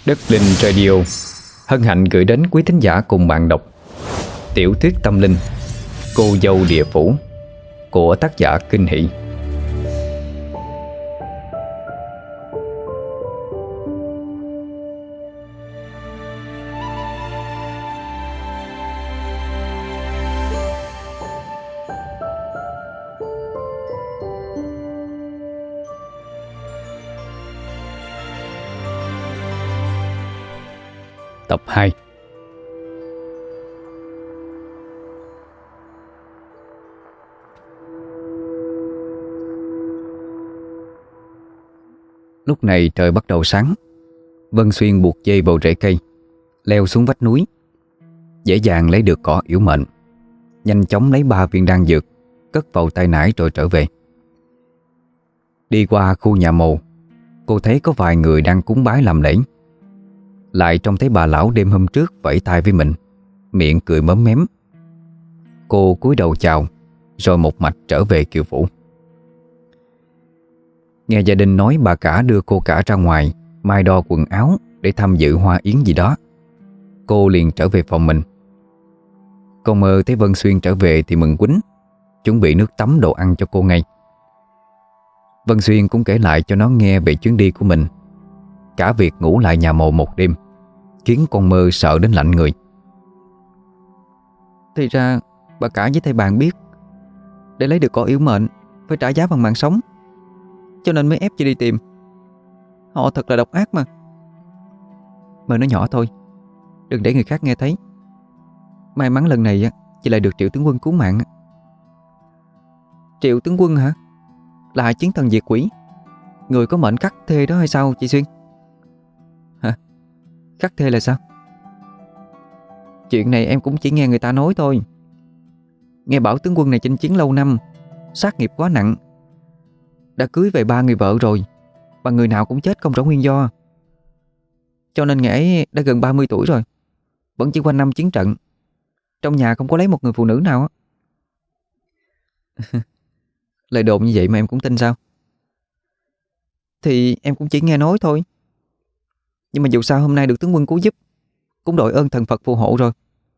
Đất Linh Radio hân hạnh gửi đến quý thính giả cùng bạn đọc tiểu thuyết tâm linh Cô dâu địa phủ của tác giả Kinh Hỷ. Tập 2. Lúc này trời bắt đầu sáng. Vân Xuyên buộc dây vào rễ cây, leo xuống vách núi, dễ dàng lấy được cỏ yểu mệnh, nhanh chóng lấy 3 viên đan dược, cất vào tay nải rồi trở về. Đi qua khu nhà mồ, cô thấy có vài người đang cúng bái làm lễ. Lại trông thấy bà lão đêm hôm trước vẫy tay với mình, miệng cười mớm mém. Cô cúi đầu chào, rồi một mạch trở về Kiều Phủ. Nghe gia đình nói bà cả đưa cô cả ra ngoài mai đo quần áo để tham dự hoa yến gì đó, cô liền trở về phòng mình. Con Mơ thấy Vân Xuyên trở về thì mừng quýnh, chuẩn bị nước tắm đồ ăn cho cô ngay. Vân Xuyên cũng kể lại cho nó nghe về chuyến đi của mình, cả việc ngủ lại nhà mồ một đêm, khiến con Mơ sợ đến lạnh người. Thì ra bà cả với thầy bạn biết để lấy được cỏ yểu mệnh phải trả giá bằng mạng sống, cho nên mới ép chị đi tìm. Họ thật là độc ác mà. Mơ nói nhỏ thôi, đừng để người khác nghe thấy. May mắn lần này chị lại được Triệu tướng quân cứu mạng. Triệu tướng quân hả? Là chiến thần diệt quỷ, người có mệnh khắc thê đó hay sao chị Xuyên? Hả? Khắc thê là sao? Chuyện này em cũng chỉ nghe người ta nói thôi. Nghe bảo tướng quân này chinh chiến lâu năm, sát nghiệp quá nặng, đã cưới về 3 người vợ rồi, và người nào cũng chết không rõ nguyên do. Cho nên ngài ấy đã gần 30 tuổi rồi, vẫn chỉ quanh năm chiến trận, trong nhà không có lấy một người phụ nữ nào á. Lời đồn như vậy mà em cũng tin sao? Thì em cũng chỉ nghe nói thôi. Nhưng mà dù sao hôm nay được tướng quân cứu giúp, cũng đội ơn thần Phật phù hộ rồi.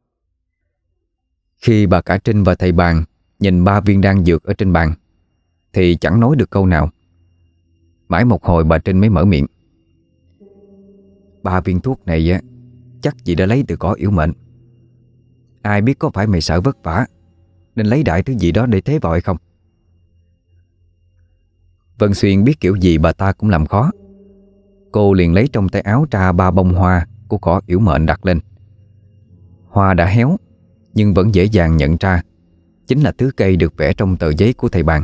Khi bà cả Trinh và thầy bàn nhìn 3 viên đan dược ở trên bàn thì chẳng nói được câu nào. Mãi một hồi bà Trinh mới mở miệng. 3 viên thuốc này chắc chị đã lấy từ cỏ yểu mệnh. Ai biết có phải mày sợ vất vả nên lấy đại thứ gì đó để thế vào hay không? Vân Xuyên biết kiểu gì bà ta cũng làm khó. Cô liền lấy trong tay áo ra 3 bông hoa của cỏ yểu mệnh đặt lên. Hoa đã héo nhưng vẫn dễ dàng nhận ra chính là thứ cây được vẽ trong tờ giấy của thầy bàn.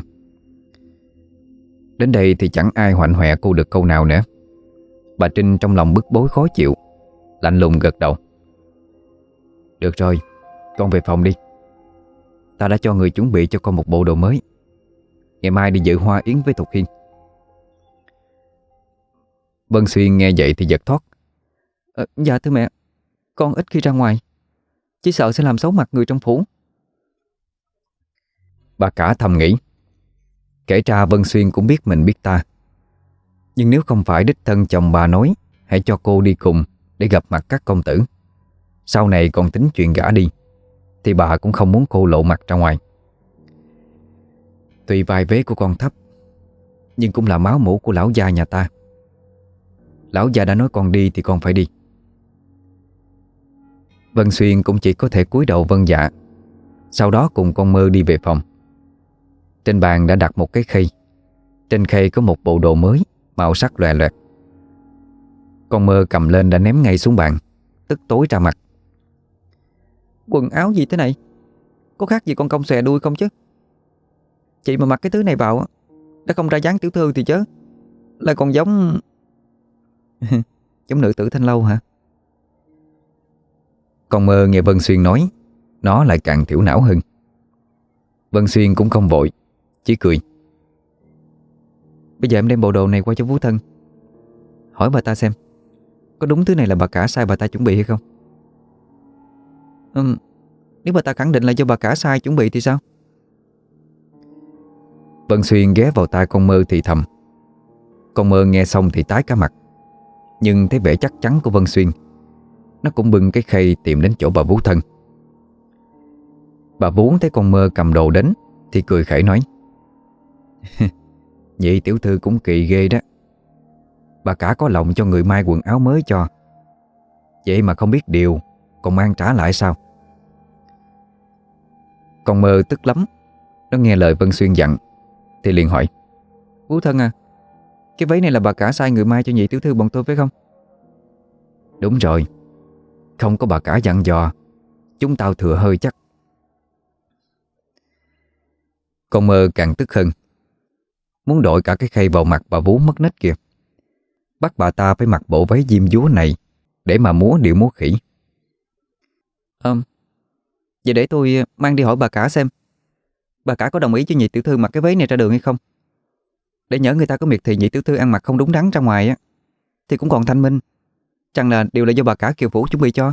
Đến đây thì chẳng ai hoạnh hoẹ cô được câu nào nữa. Bà Trinh trong lòng bức bối khó chịu, lạnh lùng gật đầu. Được rồi, con về phòng đi. Ta đã cho người chuẩn bị cho con một bộ đồ mới, ngày mai đi dự hoa yến với Thục Hiên. Vân Xuyên nghe vậy thì giật thót. Dạ thưa mẹ, con ít khi ra ngoài, chỉ sợ sẽ làm xấu mặt người trong phủ. Bà cả thầm nghĩ. Kể ra Vân Xuyên cũng biết mình biết ta, nhưng nếu không phải đích thân chồng bà nói hãy cho cô đi cùng để gặp mặt các công tử, sau này còn tính chuyện gả đi, thì bà cũng không muốn cô lộ mặt ra ngoài. Tuy vai vế của con thấp, nhưng cũng là máu mủ của lão gia nhà ta. Lão gia đã nói con đi thì con phải đi. Vân Xuyên cũng chỉ có thể cúi đầu vâng dạ. Sau đó cùng con Mơ đi về phòng. Trên bàn đã đặt một cái khay. Trên khay có một bộ đồ mới, màu sắc loè loẹt. Con Mơ cầm lên đã ném ngay xuống bàn, tức tối ra mặt. Quần áo gì thế này? Có khác gì con công xòe đuôi không chứ? Chị mà mặc cái thứ này vào đã không ra dáng tiểu thư thì chớ, lại còn giống giống nữ tử Thanh Lâu hả? Con Mơ nghe Vân Xuyên nói, nó lại càng thiểu não hơn. Vân Xuyên cũng không vội, chỉ cười. Bây giờ em đem bộ đồ này qua cho Phú Thân, hỏi bà ta xem có đúng thứ này là bà cả sai bà ta chuẩn bị hay không. Nếu bà ta khẳng định là do bà cả sai chuẩn bị thì sao? Vân Xuyên ghé vào tai con Mơ thì thầm. Con Mơ nghe xong thì tái cả mặt. Nhưng thấy vẻ chắc chắn của Vân Xuyên, nó cũng bưng cái khay tìm đến chỗ bà vú Thân. Bà vú thấy con Mơ cầm đồ đến thì cười khẩy nói: Nhị tiểu thư cũng kỳ ghê đó. Bà cả có lòng cho người may quần áo mới cho, vậy mà không biết điều còn mang trả lại sao? Con Mơ tức lắm. Nó nghe lời Vân Xuyên dặn thì liền hỏi: Vú Thân à, cái váy này là bà cả sai người may cho nhị tiểu thư bọn tôi phải không? Đúng rồi, không có bà cả dặn dò, chúng tao thừa hơi chắc. Con Mơ càng tức hơn, muốn đội cả cái khay vào mặt bà vú mất nết kìa, bắt bà ta phải mặc bộ váy diêm dúa này để mà múa điệu múa khỉ. Vậy để tôi mang đi hỏi bà cả xem bà cả có đồng ý cho nhị tiểu thư mặc cái váy này ra đường hay không. Để nhỡ người ta có miệt thị nhị tiểu thư ăn mặc không đúng đắn ra ngoài á, thì cũng còn thanh minh. Chẳng là đều là do bà cả Kiều Phủ chuẩn bị cho.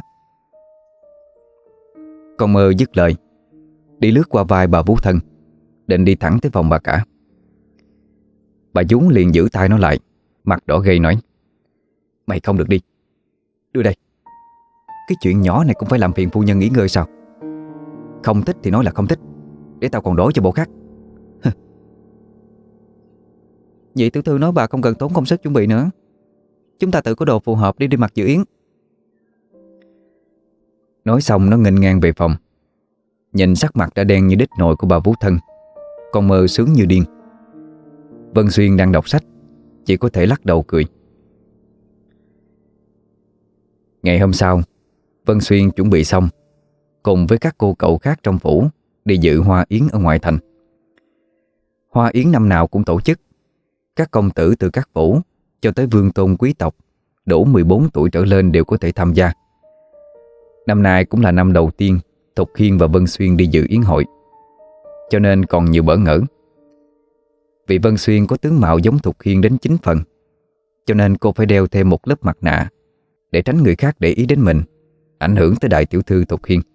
Con Mơ dứt lời, đi lướt qua vai bà vú Thân, định đi thẳng tới phòng bà cả. Bà vú liền giữ tay nó lại, mặt đỏ gay nói: Mày không được đi. Đưa đây. Cái chuyện nhỏ này cũng phải làm phiền phu nhân nghỉ ngơi sao? Không thích thì nói là không thích, để tao còn đổi cho bộ khác. Nhị tiểu thư nói bà không cần tốn công sức chuẩn bị nữa. Chúng ta tự có đồ phù hợp đi mặc dự yến. Nói xong nó nghênh ngang về phòng. Nhìn sắc mặt đã đen như đít nồi của bà vú Thân, con Mơ sướng như điên. Vân Xuyên đang đọc sách, chỉ có thể lắc đầu cười. Ngày hôm sau, Vân Xuyên chuẩn bị xong, cùng với các cô cậu khác trong phủ đi dự hoa yến ở ngoại thành. Hoa yến năm nào cũng tổ chức. Các công tử từ các phủ cho tới vương tôn quý tộc đủ 14 tuổi trở lên đều có thể tham gia. Năm nay cũng là năm đầu tiên Thục Hiên và Vân Xuyên đi dự yến hội, cho nên còn nhiều bỡ ngỡ. Vì Vân Xuyên có tướng mạo giống Thục Hiên đến 9 phần, cho nên cô phải đeo thêm một lớp mặt nạ để tránh người khác để ý đến mình, ảnh hưởng tới đại tiểu thư Thục Hiên.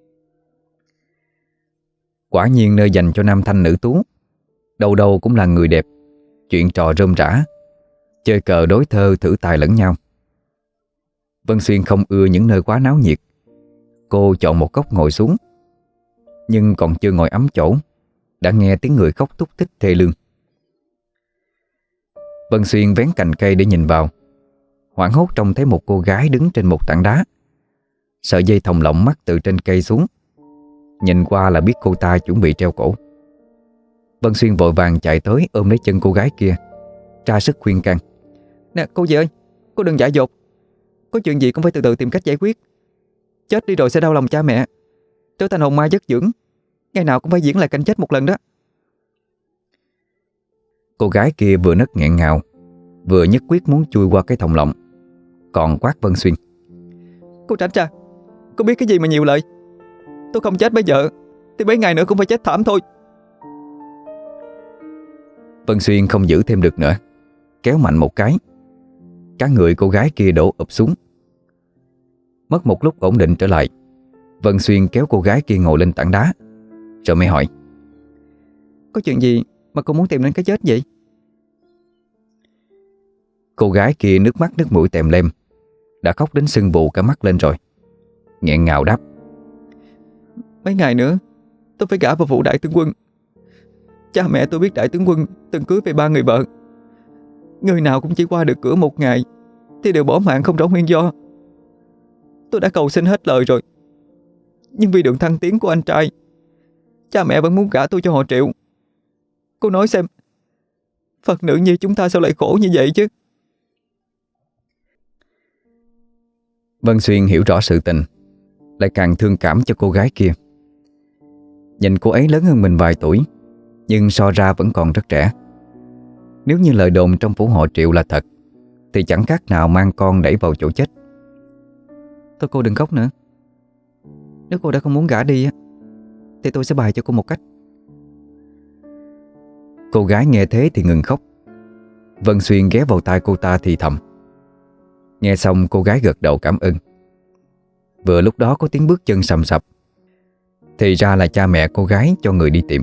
Quả nhiên nơi dành cho nam thanh nữ tú, đâu đâu cũng là người đẹp, chuyện trò rôm rã, chơi cờ đối thơ thử tài lẫn nhau. Vân Xuyên không ưa những nơi quá náo nhiệt. Cô chọn một góc ngồi xuống, nhưng còn chưa ngồi ấm chỗ đã nghe tiếng người khóc thút thít thê lương. Vân Xuyên vén cành cây để nhìn vào, hoảng hốt trông thấy một cô gái đứng trên một tảng đá. Sợi dây thòng lọng mắc từ trên cây xuống, nhìn qua là biết cô ta chuẩn bị treo cổ. Vân Xuyên vội vàng chạy tới ôm lấy chân cô gái kia, ra sức khuyên can: Nè cô dì ơi, cô đừng dại dột. Có chuyện gì cũng phải từ từ tìm cách giải quyết. Chết đi rồi sẽ đau lòng cha mẹ, trở thành hồn ma giấc dưỡng, ngày nào cũng phải diễn lại cảnh chết một lần đó. Cô gái kia vừa nấc nghẹn ngào, vừa nhất quyết muốn chui qua cái thòng lọng, còn quát Vân Xuyên: Cô tránh ra, cô biết cái gì mà nhiều lời. Tôi không chết bây giờ thì mấy ngày nữa cũng phải chết thảm thôi. Vân Xuyên không giữ thêm được nữa, kéo mạnh một cái, cả người cô gái kia đổ ụp xuống. Mất một lúc ổn định trở lại, Vân Xuyên kéo cô gái kia ngồi lên tảng đá, rồi mới hỏi: Có chuyện gì mà cô muốn tìm đến cái chết vậy? Cô gái kia nước mắt nước mũi tèm lem, đã khóc đến sưng vù cả mắt lên rồi, nghẹn ngào đáp: Mấy ngày nữa tôi phải gả vào phủ đại tướng quân. Cha mẹ tôi biết đại tướng quân từng cưới về 3 người vợ, người nào cũng chỉ qua được cửa một ngày thì đều bỏ mạng không rõ nguyên do. Tôi đã cầu xin hết lời rồi, nhưng vì đường thăng tiến của anh trai, cha mẹ vẫn muốn gả tôi cho họ Triệu. Cô nói xem, Phật nữ nhi chúng ta sao lại khổ như vậy chứ? Vân Xuyên hiểu rõ sự tình, lại càng thương cảm cho cô gái kia. Nhìn cô ấy lớn hơn mình vài tuổi, nhưng so ra vẫn còn rất trẻ. Nếu như lời đồn trong phủ họ Triệu là thật, thì chẳng khác nào mang con đẩy vào chỗ chết. Thôi cô đừng khóc nữa. Nếu cô đã không muốn gả đi thì tôi sẽ bày cho cô một cách. Cô gái nghe thế thì ngừng khóc. Vân Xuyên ghé vào tai cô ta thì thầm. Nghe xong cô gái gật đầu cảm ơn. Vừa lúc đó có tiếng bước chân sầm sập, thì ra là cha mẹ cô gái cho người đi tìm.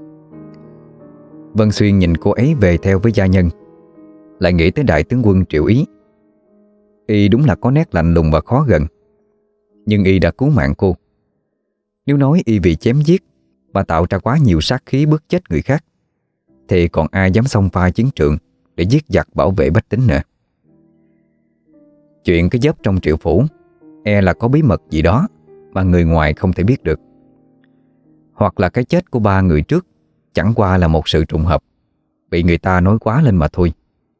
Vân Xuyên nhìn cô ấy về theo với gia nhân, lại nghĩ tới đại tướng quân Triệu Ý. Y đúng là có nét lạnh lùng và khó gần, nhưng Y đã cứu mạng cô. Nếu nói Y vì chém giết và tạo ra quá nhiều sát khí bức chết người khác, thì còn ai dám xông pha chiến trường để giết giặc bảo vệ bách tính nữa. Chuyện cái dớp trong Triệu Phủ e là có bí mật gì đó mà người ngoài không thể biết được. Hoặc là cái chết của 3 người trước chẳng qua là một sự trùng hợp, bị người ta nói quá lên mà thôi.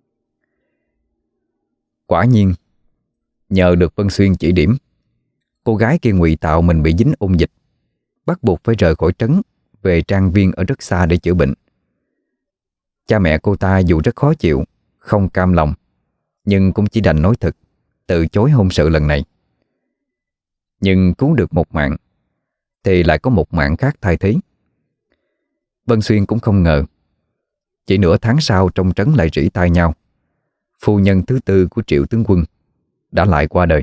Quả nhiên, nhờ được Vân Xuyên chỉ điểm, cô gái kia ngụy tạo mình bị dính ôn dịch, bắt buộc phải rời khỏi trấn về trang viên ở rất xa để chữa bệnh. Cha mẹ cô ta dù rất khó chịu, không cam lòng, nhưng cũng chỉ đành nói thật, từ chối hôn sự lần này. Nhưng cứu được một mạng thì lại có một mạng khác thay thế. Vân Xuyên cũng không ngờ, chỉ nửa tháng sau trong trấn lại rỉ tai nhau, phu nhân thứ tư của Triệu tướng quân đã lại qua đời.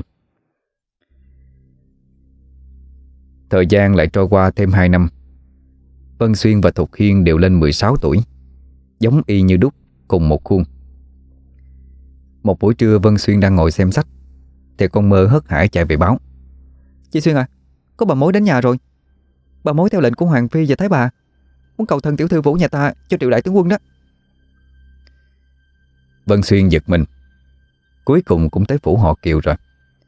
Thời gian lại trôi qua thêm 2 năm. Vân Xuyên và Thục Hiên đều lên 16 tuổi, giống y như đúc, cùng một khuôn. Một buổi trưa Vân Xuyên đang ngồi xem sách thì con Mơ hớt hải chạy về báo: Chị Xuyên à, có bà mối đến nhà rồi. Bà mối theo lệnh của Hoàng Phi và Thái Bà, muốn cầu thân tiểu thư Vũ nhà ta cho Triệu đại tướng quân đó. Vân Xuyên giật mình, cuối cùng cũng tới phủ họ Kiều rồi.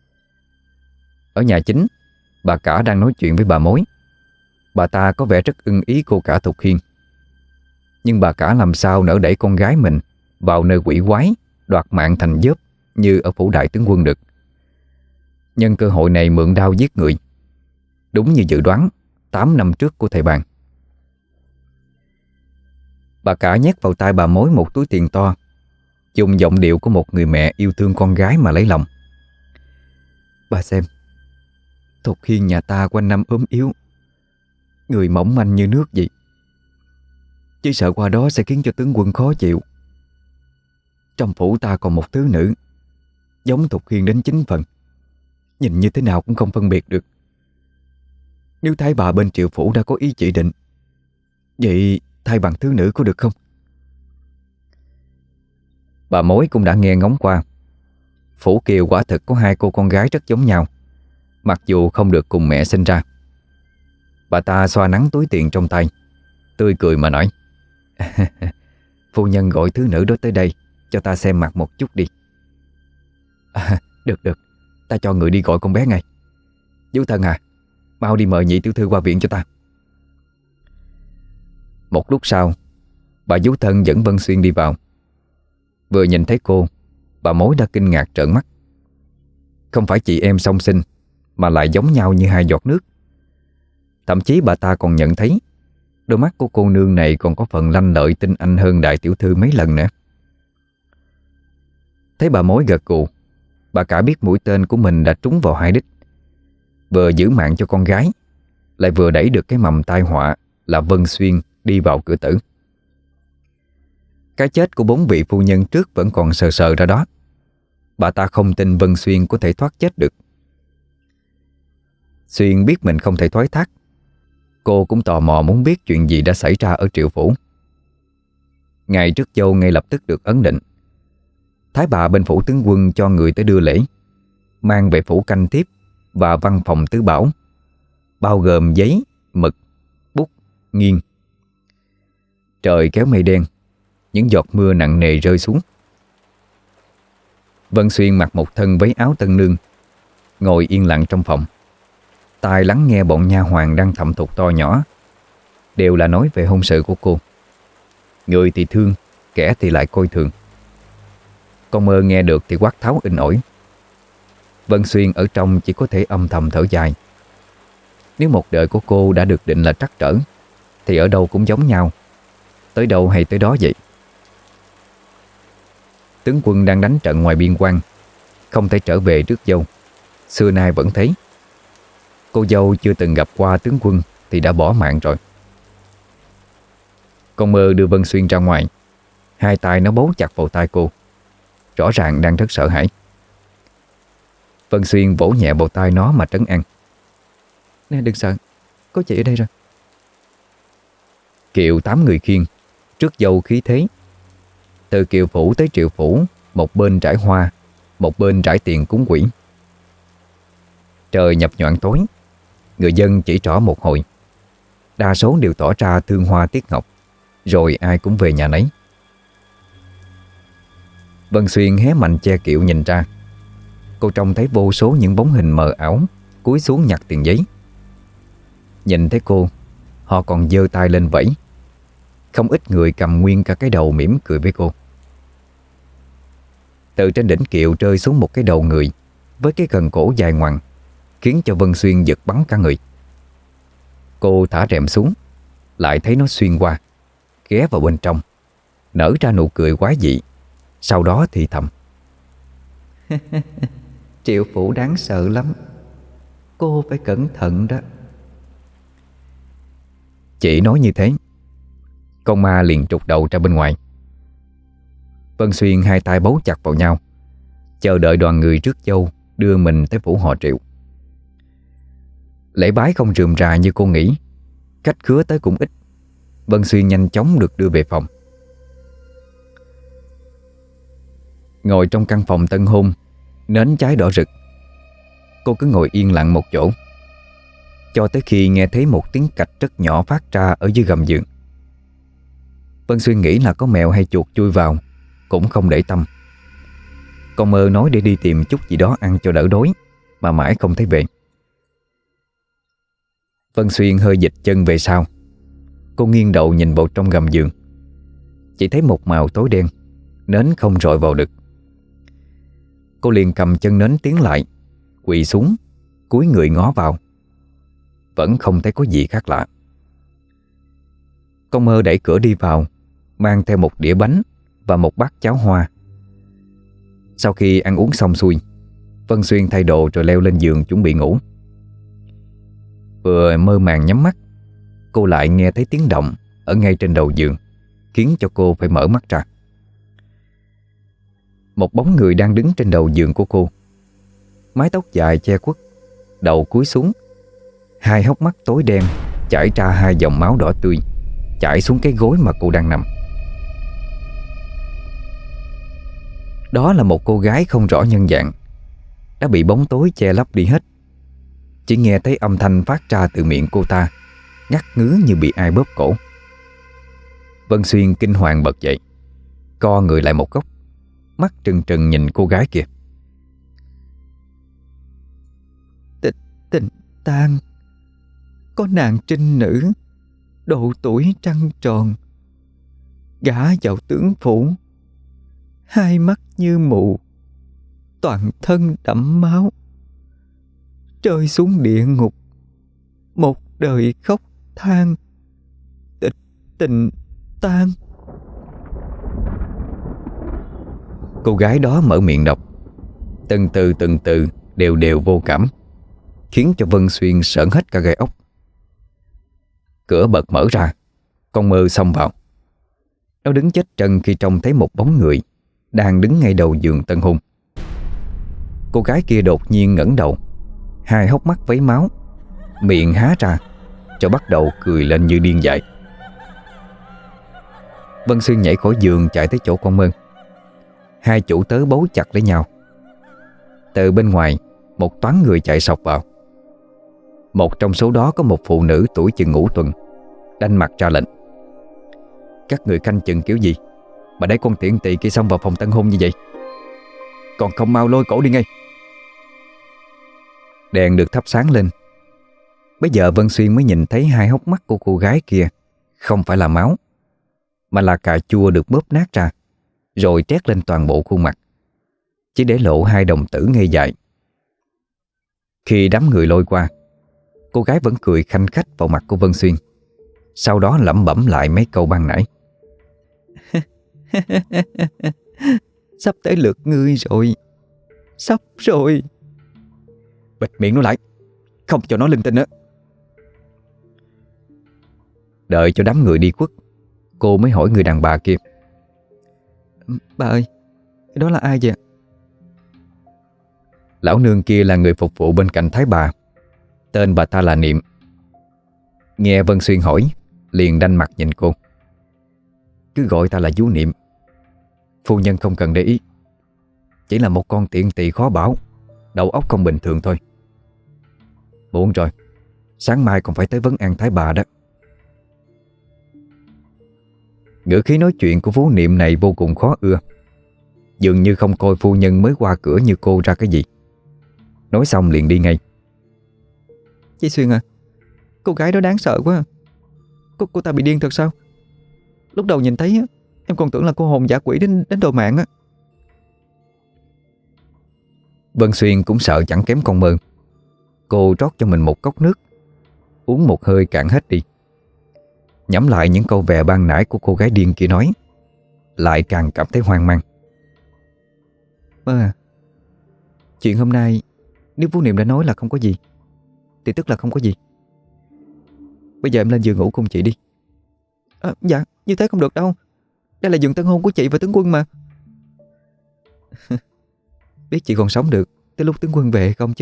Ở nhà chính, bà cả đang nói chuyện với bà mối. Bà ta có vẻ rất ưng ý cô cả Thục Hiên, nhưng bà cả làm sao nỡ đẩy con gái mình vào nơi quỷ quái, đoạt mạng thành dớp như ở phủ đại tướng quân được. Nhân cơ hội này mượn đao giết người, đúng như dự đoán 8 năm trước của thầy Bàn. Bà cả nhét vào tay bà mối một túi tiền to, dùng giọng điệu của một người mẹ yêu thương con gái mà lấy lòng: Bà xem, Thục Hiên nhà ta quanh năm ốm yếu, người mỏng manh như nước vậy. Chỉ sợ qua đó sẽ khiến cho tướng quân khó chịu. Trong phủ ta còn một thứ nữ giống Thục Hiên đến 9 phần, nhìn như thế nào cũng không phân biệt được. Nếu thái bà bên Triệu phủ đã có ý chỉ định, vậy thay bằng thứ nữ có được không? Bà mối cũng đã nghe ngóng qua. Phủ Kiều quả thực có 2 cô con gái rất giống nhau, mặc dù không được cùng mẹ sinh ra. Bà ta xoa nắng túi tiền trong tay, tươi cười mà nói: Phu nhân gọi thứ nữ đó tới đây cho ta xem mặt một chút đi. Được, ta cho người đi gọi con bé ngay. Chú Thân à, mau đi mời nhị tiểu thư qua viện cho ta. Một lúc sau, bà Vú Thân dẫn Vân Xuyên đi vào. Vừa nhìn thấy cô, bà mối đã kinh ngạc trợn mắt. Không phải chị em song sinh, mà lại giống nhau như 2 giọt nước. Thậm chí bà ta còn nhận thấy đôi mắt của cô nương này còn có phần lanh lợi tinh anh hơn đại tiểu thư mấy lần nữa. Thấy bà mối gật gù, bà cả biết mũi tên của mình đã trúng vào hai đích. Vừa giữ mạng cho con gái, lại vừa đẩy được cái mầm tai họa là Vân Xuyên đi vào cửa tử. Cái chết của 4 vị phu nhân trước vẫn còn sờ sờ ra đó. Bà ta không tin Vân Xuyên có thể thoát chết được. Xuyên biết mình không thể thoái thác. Cô cũng tò mò muốn biết chuyện gì đã xảy ra ở Triệu phủ. Ngày trước dâu ngay lập tức được ấn định. Thái bà bên phủ tướng quân cho người tới đưa lễ, mang về phủ canh tiếp và văn phòng tứ bảo, bao gồm giấy, mực, bút, nghiêng. Trời kéo mây đen, những giọt mưa nặng nề rơi xuống. Vân Xuyên mặc một thân váy áo tân nương, ngồi yên lặng trong phòng, tai lắng nghe bọn nha hoàn đang thầm thục to nhỏ, đều là nói về hôn sự của cô. Người thì thương, kẻ thì lại coi thường. Con Mơ nghe được thì quát tháo inh ỏi. Vân Xuyên ở trong chỉ có thể âm thầm thở dài. Nếu một đời của cô đã được định là trắc trở, thì ở đâu cũng giống nhau, tới đâu hay tới đó vậy. Tướng quân đang đánh trận ngoài biên quan, không thể trở về trước dâu. Xưa nay vẫn thế. Cô dâu chưa từng gặp qua tướng quân thì đã bỏ mạng rồi. Con Mơ đưa Vân Xuyên ra ngoài, hai tay nó bấu chặt vào tay cô, rõ ràng đang rất sợ hãi. Vân Xuyên vỗ nhẹ vào tay nó mà trấn an: Nè, đừng sợ, có chị ở đây rồi. Kiệu 8 người khiêng, trước dâu khí thế. Từ Kiều phủ tới Triệu phủ, một bên trải hoa, một bên trải tiền cúng quỷ. Trời nhập nhoạng tối, người dân chỉ trỏ một hồi. Đa số đều tỏ ra thương hoa tiếc ngọc, rồi ai cũng về nhà nấy. Vân Xuyên hé mạnh che kiệu nhìn ra. Cô trông thấy vô số những bóng hình mờ ảo cúi xuống nhặt tiền giấy. Nhìn thấy cô, họ còn giơ tay lên vẫy. Không ít người cầm nguyên cả cái đầu mỉm cười với cô. Từ trên đỉnh kiệu rơi xuống một cái đầu người với cái cần cổ dài ngoằng, khiến cho Vân Xuyên giật bắn cả người. Cô thả rèm xuống, lại thấy nó xuyên qua, ghé vào bên trong, nở ra nụ cười quái dị. Sau đó thì thầm: Triệu phủ đáng sợ lắm, cô phải cẩn thận đó. Chị nói như thế, con ma liền trục đầu ra bên ngoài. Vân Xuyên hai tay bấu chặt vào nhau, chờ đợi đoàn người rước dâu đưa mình tới phủ họ Triệu. Lễ bái không rườm rà như cô nghĩ, khách khứa tới cũng ít. Vân Xuyên nhanh chóng được đưa về phòng. Ngồi trong căn phòng tân hôn, nến cháy đỏ rực. Cô cứ ngồi yên lặng một chỗ, cho tới khi nghe thấy một tiếng cạch rất nhỏ phát ra ở dưới gầm giường. Vân Xuyên nghĩ là có mèo hay chuột chui vào, cũng không để tâm. Con mơ nói để đi tìm chút gì đó ăn cho đỡ đói, mà mãi không thấy về. Vân Xuyên hơi dịch chân về sau. Cô nghiêng đầu nhìn vào trong gầm giường, chỉ thấy một màu tối đen, nến không rọi vào được. Cô liền cầm chân nến tiến lại, quỳ xuống, cúi người ngó vào. Vẫn không thấy có gì khác lạ. Con mơ đẩy cửa đi vào, mang theo một đĩa bánh và một bát cháo hoa. Sau khi ăn uống xong xuôi, Vân Xuyên thay đồ rồi leo lên giường chuẩn bị ngủ. Vừa mơ màng nhắm mắt, cô lại nghe thấy tiếng động ở ngay trên đầu giường, khiến cho cô phải mở mắt ra. Một bóng người đang đứng trên đầu giường của cô. Mái tóc dài che khuất, đầu cúi xuống, hai hốc mắt tối đen chảy ra hai dòng máu đỏ tươi, chảy xuống cái gối mà cô đang nằm. Đó là một cô gái không rõ nhân dạng, đã bị bóng tối che lấp đi hết. Chỉ nghe thấy âm thanh phát ra từ miệng cô ta, ngắt ngứ như bị ai bóp cổ. Vân Xuyên kinh hoàng bật dậy, co người lại một góc, mắt trừng trừng nhìn cô gái kia. Tình tang, có nàng trinh nữ, độ tuổi trăng tròn, gả vào tướng phủ, hai mắt như mù, toàn thân đẫm máu, rơi xuống địa ngục, một đời khóc than, tình tang. Cô gái đó mở miệng đọc từng từ đều đều vô cảm, khiến cho Vân Xuyên sởn hết cả gai ốc. Cửa bật mở ra, con mơ xông vào. Nó đứng chết trân khi trông thấy một bóng người đang đứng ngay đầu giường tân hôn. Cô gái kia đột nhiên ngẩng đầu, hai hốc mắt vấy máu, miệng há ra, rồi bắt đầu cười lên như điên dại. Vân Xuyên nhảy khỏi giường chạy tới chỗ con mơ. Hai chủ tớ bấu chặt lấy nhau. Từ bên ngoài, một toán người chạy sộc vào. Một trong số đó có một phụ nữ tuổi chừng ngũ tuần, đanh mặt ra lệnh: "Các người canh chừng kiểu gì mà để con tiện tỳ kia xông vào phòng tân hôn như vậy? Còn không mau lôi cổ đi ngay!" Đèn được thắp sáng lên. Bây giờ Vân Xuyên mới nhìn thấy hai hốc mắt của cô gái kia không phải là máu, mà là cà chua được bóp nát ra, rồi trét lên toàn bộ khuôn mặt, chỉ để lộ hai đồng tử ngây dại. Khi đám người lôi qua, cô gái vẫn cười khanh khách vào mặt của Vân Xuyên, sau đó lẩm bẩm lại mấy câu ban nãy. Sắp tới lượt ngươi rồi, sắp rồi. Bịt miệng nó lại, không cho nó linh tinh nữa. Đợi cho đám người đi khuất, cô mới hỏi người đàn bà kia: "Bà ơi, đó là ai vậy?" Lão nương kia là người phục vụ bên cạnh thái bà, tên bà ta là Niệm. Nghe Vân Xuyên hỏi, liền đanh mặt nhìn cô: "Cứ gọi ta là vú Niệm, phu nhân không cần để ý. chỉ là một con tiện tỳ khó bảo, đầu óc không bình thường thôi. Muộn rồi, sáng mai còn phải tới vấn an Thái bà đó. Ngữ khí nói chuyện của Phú Niệm này vô cùng khó ưa, dường như không coi phu nhân mới qua cửa như cô ra cái gì. Nói xong liền đi ngay. Chị Xuyên à, cô gái đó đáng sợ quá. Cô ta bị điên thật sao? Lúc đầu nhìn thấy em còn tưởng là cô hồn dã quỷ đến đồ mạng á. Vân Xuyên cũng sợ chẳng kém con Mơ. Cô rót cho mình một cốc nước, uống một hơi cạn hết đi. Nhẩm lại những câu về ban nãy của cô gái điên kia nói, lại càng cảm thấy hoang mang. Mơ à, chuyện hôm nay nếu Phú Niệm đã nói là không có gì thì tức là không có gì. Bây giờ em lên giường ngủ cùng chị đi. Dạ, như thế không được đâu. Đây là giường tân hôn của chị và tướng quân mà. Biết chị còn sống được tới lúc tướng quân về không chứ?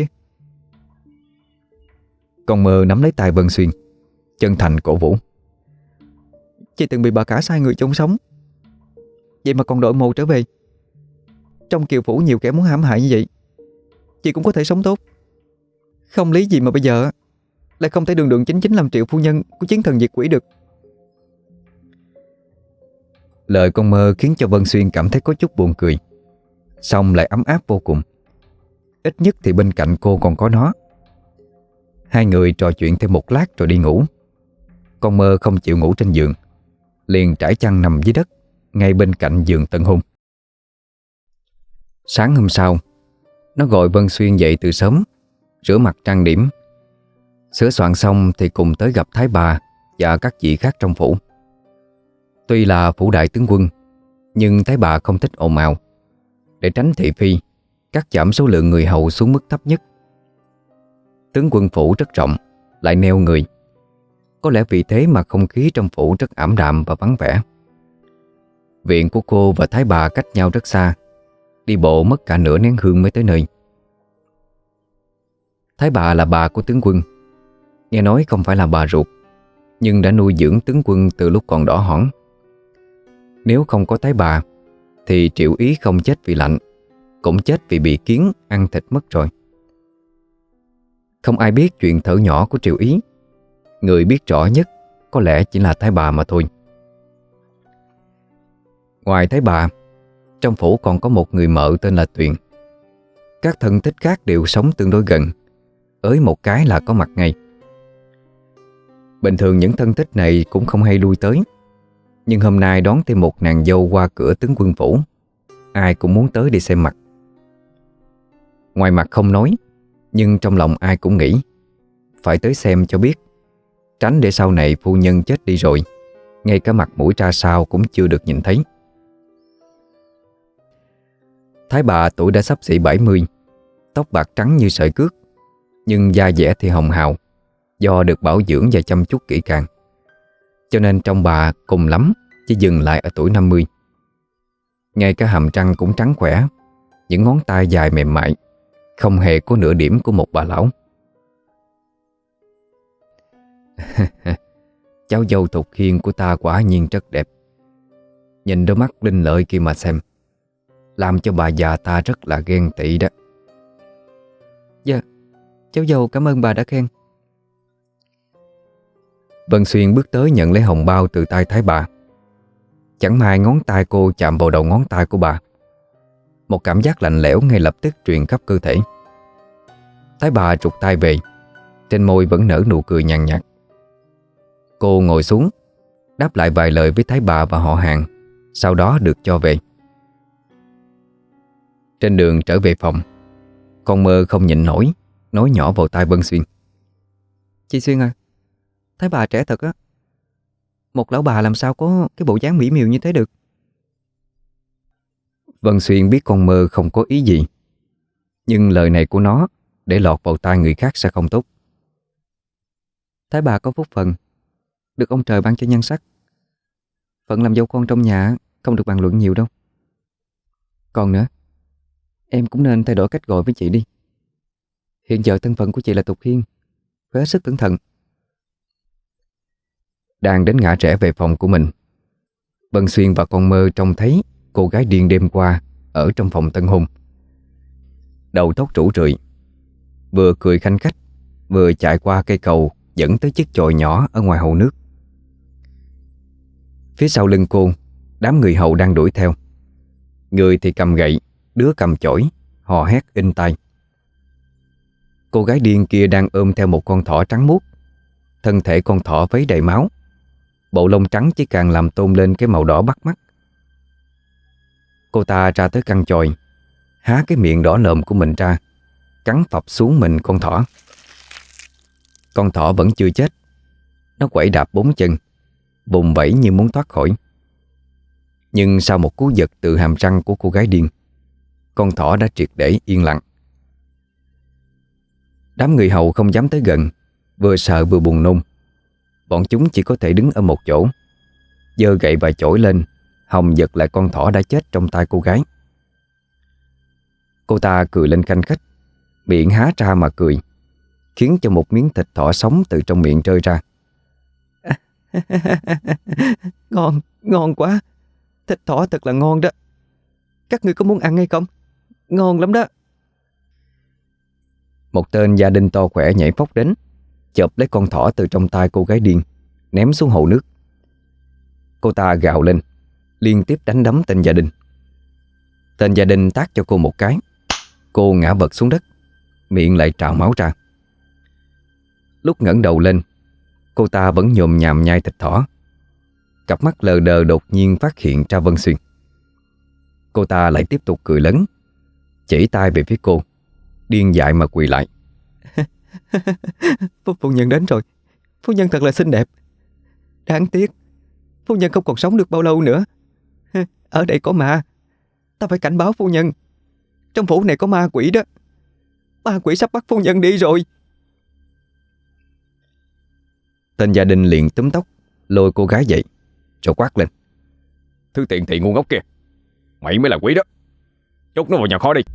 Con Mơ nắm lấy tay Vân Xuyên, chân thành cổ vũ. Chị từng bị bà cả sai người chôn sống, vậy mà còn đội mồ trở về. Trong kiều phủ nhiều kẻ muốn hãm hại như vậy, chị cũng có thể sống tốt. Không lý gì mà bây giờ lại không thể đường đường chính chính làm triệu phu nhân của chiến thần diệt quỷ được. Lời con Mơ khiến cho Vân Xuyên cảm thấy có chút buồn cười, xong lại ấm áp vô cùng. Ít nhất thì bên cạnh cô còn có nó. Hai người trò chuyện thêm một lát rồi đi ngủ. Con Mơ không chịu ngủ trên giường, liền trải chăn nằm dưới đất ngay bên cạnh giường tân hôn. Sáng hôm sau, nó gọi Vân Xuyên dậy từ sớm, rửa mặt trang điểm. Sửa soạn xong thì cùng tới gặp Thái bà và các vị khác trong phủ. Tuy là phủ đại tướng quân, nhưng Thái bà không thích ồn ào. Để tránh thị phi, cắt giảm số lượng người hầu xuống mức thấp nhất. Tướng quân phủ rất rộng, lại neo người. Có lẽ vì thế mà không khí trong phủ rất ảm đạm và vắng vẻ. Viện của cô và Thái bà cách nhau rất xa, đi bộ mất cả nửa nén hương mới tới nơi. Thái bà là bà của tướng quân. Nghe nói không phải là bà ruột, nhưng đã nuôi dưỡng tướng quân từ lúc còn đỏ hỏn. Nếu không có Thái bà thì Triệu Ý không chết vì lạnh, cũng chết vì bị kiến ăn thịt mất rồi. Không ai biết chuyện thở nhỏ của Triệu Ý. Người biết rõ nhất có lẽ chỉ là Thái bà mà thôi. Ngoài Thái bà, trong phủ còn có một người mợ tên là Tuyền. Các thân thích khác đều sống tương đối gần, ới một cái là có mặt ngay. Bình thường những thân thích này cũng không hay lui tới, nhưng hôm nay đón thêm một nàng dâu qua cửa tướng quân phủ, ai cũng muốn tới để xem mặt. Ngoài mặt không nói, nhưng trong lòng ai cũng nghĩ phải tới xem cho biết, tránh để sau này phu nhân chết đi rồi, ngay cả mặt mũi ra sao cũng chưa được nhìn thấy. Thái bà tuổi đã xấp xỉ 70, tóc bạc trắng như sợi cước, nhưng da dẻ thì hồng hào, do được bảo dưỡng và chăm chút kỹ càng. Cho nên trong bà cùng lắm chỉ dừng lại ở tuổi 50. Ngay cả hàm răng cũng trắng khỏe, những ngón tay dài mềm mại, không hề có nửa điểm của một bà lão. Cháu dâu Thục Hiên của ta quả nhiên rất đẹp. Nhìn đôi mắt linh lợi kia mà xem, làm cho bà già ta rất là ghen tị đó. Dạ, cháu dâu cảm ơn bà đã khen. Vân Xuyên bước tới nhận lấy hồng bao từ tay Thái bà. Chẳng may ngón tay cô chạm vào đầu ngón tay của bà. Một cảm giác lạnh lẽo ngay lập tức truyền khắp cơ thể. Thái bà trục tay về, trên môi vẫn nở nụ cười nhàn nhạt. Cô ngồi xuống, đáp lại vài lời với Thái bà và họ hàng, sau đó được cho về. Trên đường trở về phòng, con Mơ không nhịn nổi, nói nhỏ vào tai Vân Xuyên. Chị Xuyên à, Thái bà trẻ thật á. Một lão bà làm sao có cái bộ dáng mỹ miều như thế được. Vân Xuyên biết con Mơ không có ý gì, nhưng lời này của nó để lọt vào tai người khác sẽ không tốt. Thái bà có phúc phần, được ông trời ban cho nhan sắc. Phận làm dâu con trong nhà không được bàn luận nhiều đâu. Còn nữa, em cũng nên thay đổi cách gọi với chị đi. Hiện giờ thân phận của chị là Tục Hiên, phải hết sức cẩn thận. Đang đến ngã rẽ về phòng của mình, Vân Xuyên và con Mơ trông thấy cô gái điên đêm qua ở trong phòng tân hôn, đầu tóc rủ rượi, vừa cười khanh khách, vừa chạy qua cây cầu dẫn tới chiếc chòi nhỏ ở ngoài hồ nước. Phía sau lưng cô, đám người hầu đang đuổi theo. Người thì cầm gậy, đứa cầm chổi, hò hét inh tai. Cô gái điên kia đang ôm theo một con thỏ trắng muốt. Thân thể con thỏ vấy đầy máu, bộ lông trắng chỉ càng làm tôn lên cái màu đỏ bắt mắt. Cô ta ra tới căn chòi, há cái miệng đỏ lợm của mình ra, cắn phập xuống mình con thỏ. Con thỏ vẫn chưa chết. Nó quẩy đạp 4 chân, vùng vẫy như muốn thoát khỏi. Nhưng sau một cú giật từ hàm răng của cô gái điên, con thỏ đã triệt để yên lặng. Đám người hầu không dám tới gần, vừa sợ vừa buồn nôn. Bọn chúng chỉ có thể đứng ở một chỗ, giơ gậy và chổi lên, hòng giật lại con thỏ đã chết trong tay cô gái. Cô ta cười lên khanh khách, miệng há ra mà cười, khiến cho một miếng thịt thỏ sống từ trong miệng rơi ra. Ngon, ngon quá. Thịt thỏ thật là ngon đó. Các ngươi có muốn ăn hay không? Ngon lắm đó. Một tên gia đình to khỏe nhảy phóc đến, chộp lấy con thỏ từ trong tay cô gái điên, ném xuống hồ nước. Cô ta gào lên, liên tiếp đánh đấm tên gia đình. Tên gia đình tát cho cô một cái. Cô ngã vật xuống đất, miệng lại trào máu ra. Lúc ngẩng đầu lên, cô ta vẫn nhồm nhàm nhai thịt thỏ. Cặp mắt lờ đờ đột nhiên phát hiện ra Vân Xuyên. Cô ta lại tiếp tục cười lớn, chỉ tay về phía cô, điên dại mà quỳ lại. Phu nhân đến rồi. Phu nhân thật là xinh đẹp. Đáng tiếc phu nhân không còn sống được bao lâu nữa. Ở đây có ma. Ta phải cảnh báo phu nhân. Trong phủ này có ma quỷ đó. Ma quỷ sắp bắt phu nhân đi rồi. Tên gia đình liền túm tóc, lôi cô gái dậy, rồi quát lên. Thứ tiện thị ngu ngốc kia, mày mới là quỷ đó. Nhốt nó vào nhà kho đi.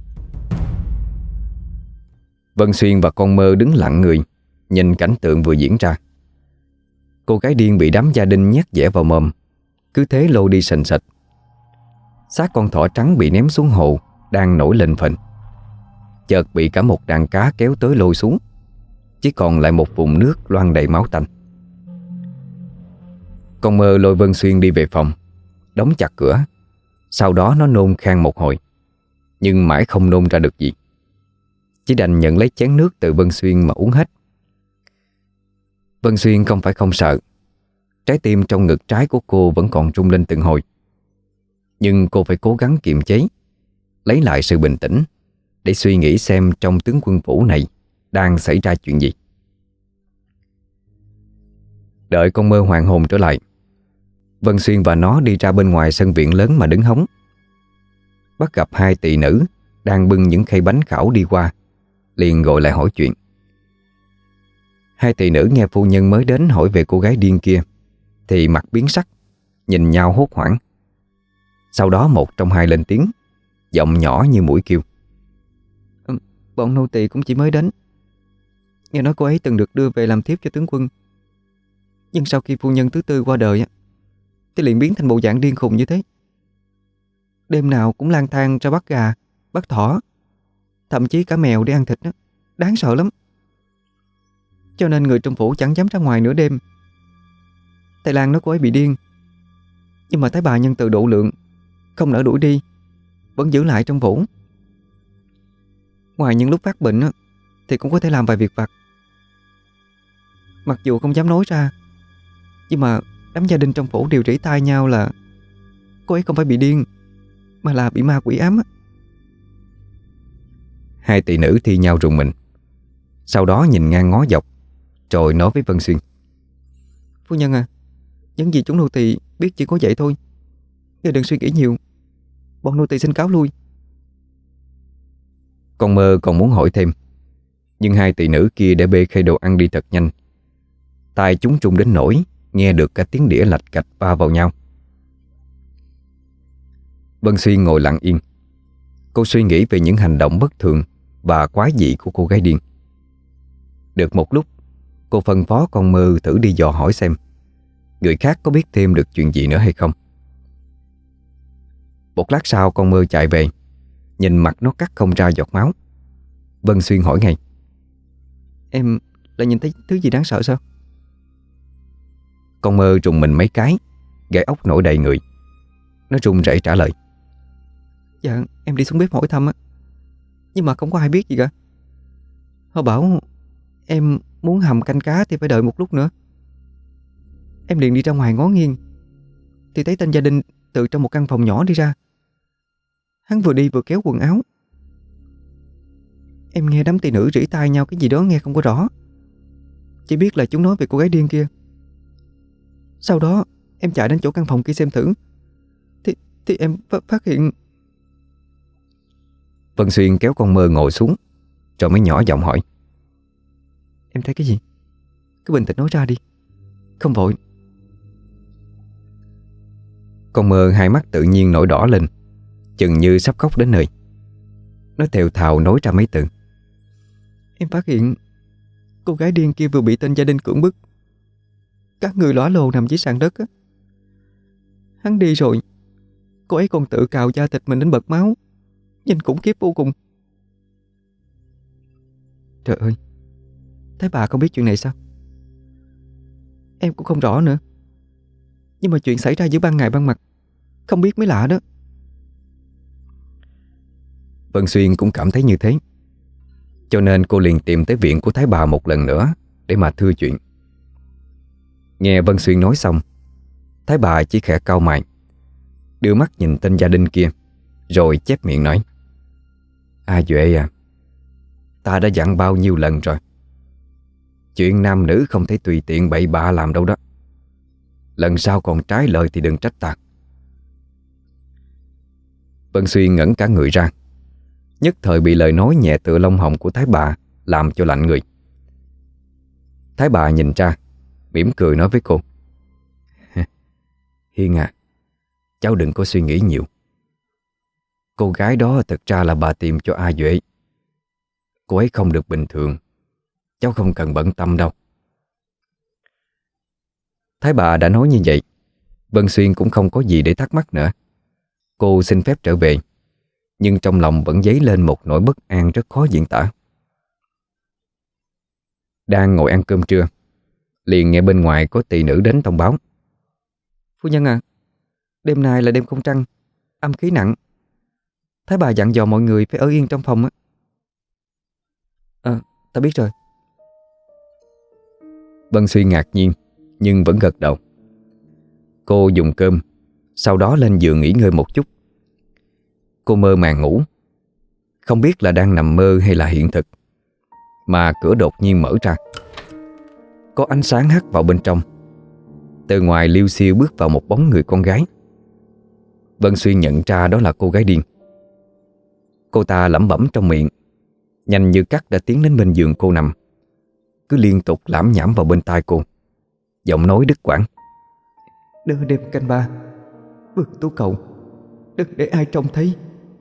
Vân Xuyên và con mơ đứng lặng người, nhìn cảnh tượng vừa diễn ra. Cô gái điên bị đám gia đình nhét dẻ vào mồm, cứ thế lôi đi sành sạch. Xác con thỏ trắng bị ném xuống hồ đang nổi lên phình, chợt bị cả một đàn cá kéo tới lôi xuống. Chỉ còn lại một vùng nước loang đầy máu tanh. Con mơ lôi Vân Xuyên đi về phòng, đóng chặt cửa. Sau đó nó nôn khan một hồi, nhưng mãi không nôn ra được gì. Chỉ đành nhận lấy chén nước từ Vân Xuyên mà uống hết. Vân Xuyên không phải không sợ. Trái tim trong ngực trái của cô vẫn còn rung lên từng hồi. Nhưng cô phải cố gắng kiềm chế, lấy lại sự bình tĩnh để suy nghĩ xem trong tướng quân phủ này đang xảy ra chuyện gì. Đợi con mơ hoàn hồn trở lại, Vân Xuyên và nó đi ra bên ngoài sân viện lớn mà đứng hóng. Bắt gặp hai tỳ nữ đang bưng những khay bánh khảo đi qua, liền gọi lại hỏi chuyện. Hai tỳ nữ nghe phu nhân mới đến hỏi về cô gái điên kia thì mặt biến sắc, nhìn nhau hốt hoảng. Sau đó một trong hai lên tiếng, giọng nhỏ như mũi kêu. Bọn nô tỳ cũng chỉ mới đến. Nghe nói cô ấy từng được đưa về làm thiếp cho tướng quân, nhưng sau khi phu nhân thứ tư qua đời thì liền biến thành bộ dạng điên khùng như thế. Đêm nào cũng lang thang ra bắt gà, bắt thỏ, thậm chí cả mèo để ăn thịt đó. Đáng sợ lắm. Cho nên người trong phủ chẳng dám ra ngoài nửa đêm. Thầy Lan nói cô ấy bị điên, nhưng mà thấy bà nhân từ độ lượng, không nỡ đuổi đi, vẫn giữ lại trong phủ. Ngoài những lúc phát bệnh thì cũng có thể làm vài việc vặt. Mặc dù không dám nói ra, nhưng mà đám gia đình trong phủ đều rỉ tai nhau là cô ấy không phải bị điên, mà là bị ma quỷ ám. Hai tỷ nữ thi nhau rùng mình. Sau đó nhìn ngang ngó dọc, rồi nói với Vân Xuyên. Phu nhân à, những gì chúng nô tỳ biết chỉ có vậy thôi. Ngài đừng suy nghĩ nhiều. Bọn nô tỳ xin cáo lui. Con mơ còn muốn hỏi thêm, nhưng hai tỷ nữ kia đã bê khay đồ ăn đi thật nhanh. Tai chúng trung đến nỗi nghe được cả tiếng đĩa lạch cạch va vào nhau. Vân Xuyên ngồi lặng yên. Cô suy nghĩ về những hành động bất thường và quái dị của cô gái điên. Được một lúc, cô phân phó con mơ thử đi dò hỏi xem người khác có biết thêm được chuyện gì nữa hay không. Một lát sau con mơ chạy về, nhìn mặt nó cắt không ra giọt máu, Vân Xuyên hỏi ngay. Em lại nhìn thấy thứ gì đáng sợ sao? Con Mơ trùng mình mấy cái, gai ốc nổi đầy người. Nó run rẩy trả lời. Dạ em đi xuống bếp hỏi thăm á, nhưng mà không có ai biết gì cả. Họ bảo em muốn hầm canh cá thì phải đợi một lúc nữa. Em liền đi ra ngoài ngó nghiêng thì thấy tên gia đình từ trong một căn phòng nhỏ đi ra. Hắn vừa đi vừa kéo quần áo. Em nghe đám tỳ nữ rỉ tai nhau cái gì đó nghe không có rõ, chỉ biết là chúng nói về cô gái điên kia. Sau đó em chạy đến chỗ căn phòng kia xem thử Thì em phát hiện. Vân Xuyên kéo con Mơ ngồi xuống, rồi mới nhỏ giọng hỏi. Em thấy cái gì? Cứ bình tĩnh nói ra đi, không vội. Con Mơ hai mắt tự nhiên nổi đỏ lên, chừng như sắp khóc đến nơi. Nó thều thào nói ra mấy từ. Em phát hiện cô gái điên kia vừa bị tên gia đình cưỡng bức. Các người lõa lồ nằm dưới sàn đất á. Hắn đi rồi, cô ấy còn tự cào da thịt mình đến bật máu, nhìn khủng khiếp vô cùng. Trời ơi, Thái bà không biết chuyện này sao? Em cũng không rõ nữa, nhưng mà chuyện xảy ra giữa ban ngày ban mặt, không biết mới lạ đó. Vân Xuyên cũng cảm thấy như thế, cho nên cô liền tìm tới viện của Thái bà một lần nữa để mà thưa chuyện. Nghe Vân Xuyên nói xong, Thái bà chỉ khẽ cau mày, đưa mắt nhìn tên gia đình kia, rồi chép miệng nói. Duệ à, ta đã dặn bao nhiêu lần rồi, chuyện nam nữ không thể tùy tiện bậy bạ làm đâu đó. Lần sau còn trái lời thì đừng trách ta. Vân Xuyên ngẩn cả người ra, nhất thời bị lời nói nhẹ tựa lông hồng của Thái bà làm cho lạnh người. Thái bà nhìn ra, mỉm cười nói với cô. Hiên à, cháu đừng có suy nghĩ nhiều. Cô gái đó thật ra là bà tìm cho A Duệ. Cô ấy không được bình thường, cháu không cần bận tâm đâu. Thái bà đã nói như vậy, Vân Xuyên cũng không có gì để thắc mắc nữa. Cô xin phép trở về, nhưng trong lòng vẫn dấy lên một nỗi bất an rất khó diễn tả. Đang ngồi ăn cơm trưa, liền nghe bên ngoài có tỳ nữ đến thông báo. Phu nhân à, đêm nay là đêm không trăng, âm khí nặng. Thái bà dặn dò mọi người phải ở yên trong phòng á. Ta biết rồi. Vân Xuyên ngạc nhiên, nhưng vẫn gật đầu. Cô dùng cơm, sau đó lên giường nghỉ ngơi một chút. Cô mơ màng ngủ, không biết là đang nằm mơ hay là hiện thực, mà cửa đột nhiên mở ra. Có ánh sáng hắt vào bên trong. Từ ngoài liêu xiêu bước vào một bóng người con gái. Vân Xuyên nhận ra đó là cô gái điên. Cô ta lẩm bẩm trong miệng, nhanh như cắt đã tiến đến bên giường cô nằm, cứ liên tục lảm nhảm vào bên tai cô, giọng nói đứt quãng. Đưa đêm canh ba, vượt tú cầu, đừng để ai trông thấy.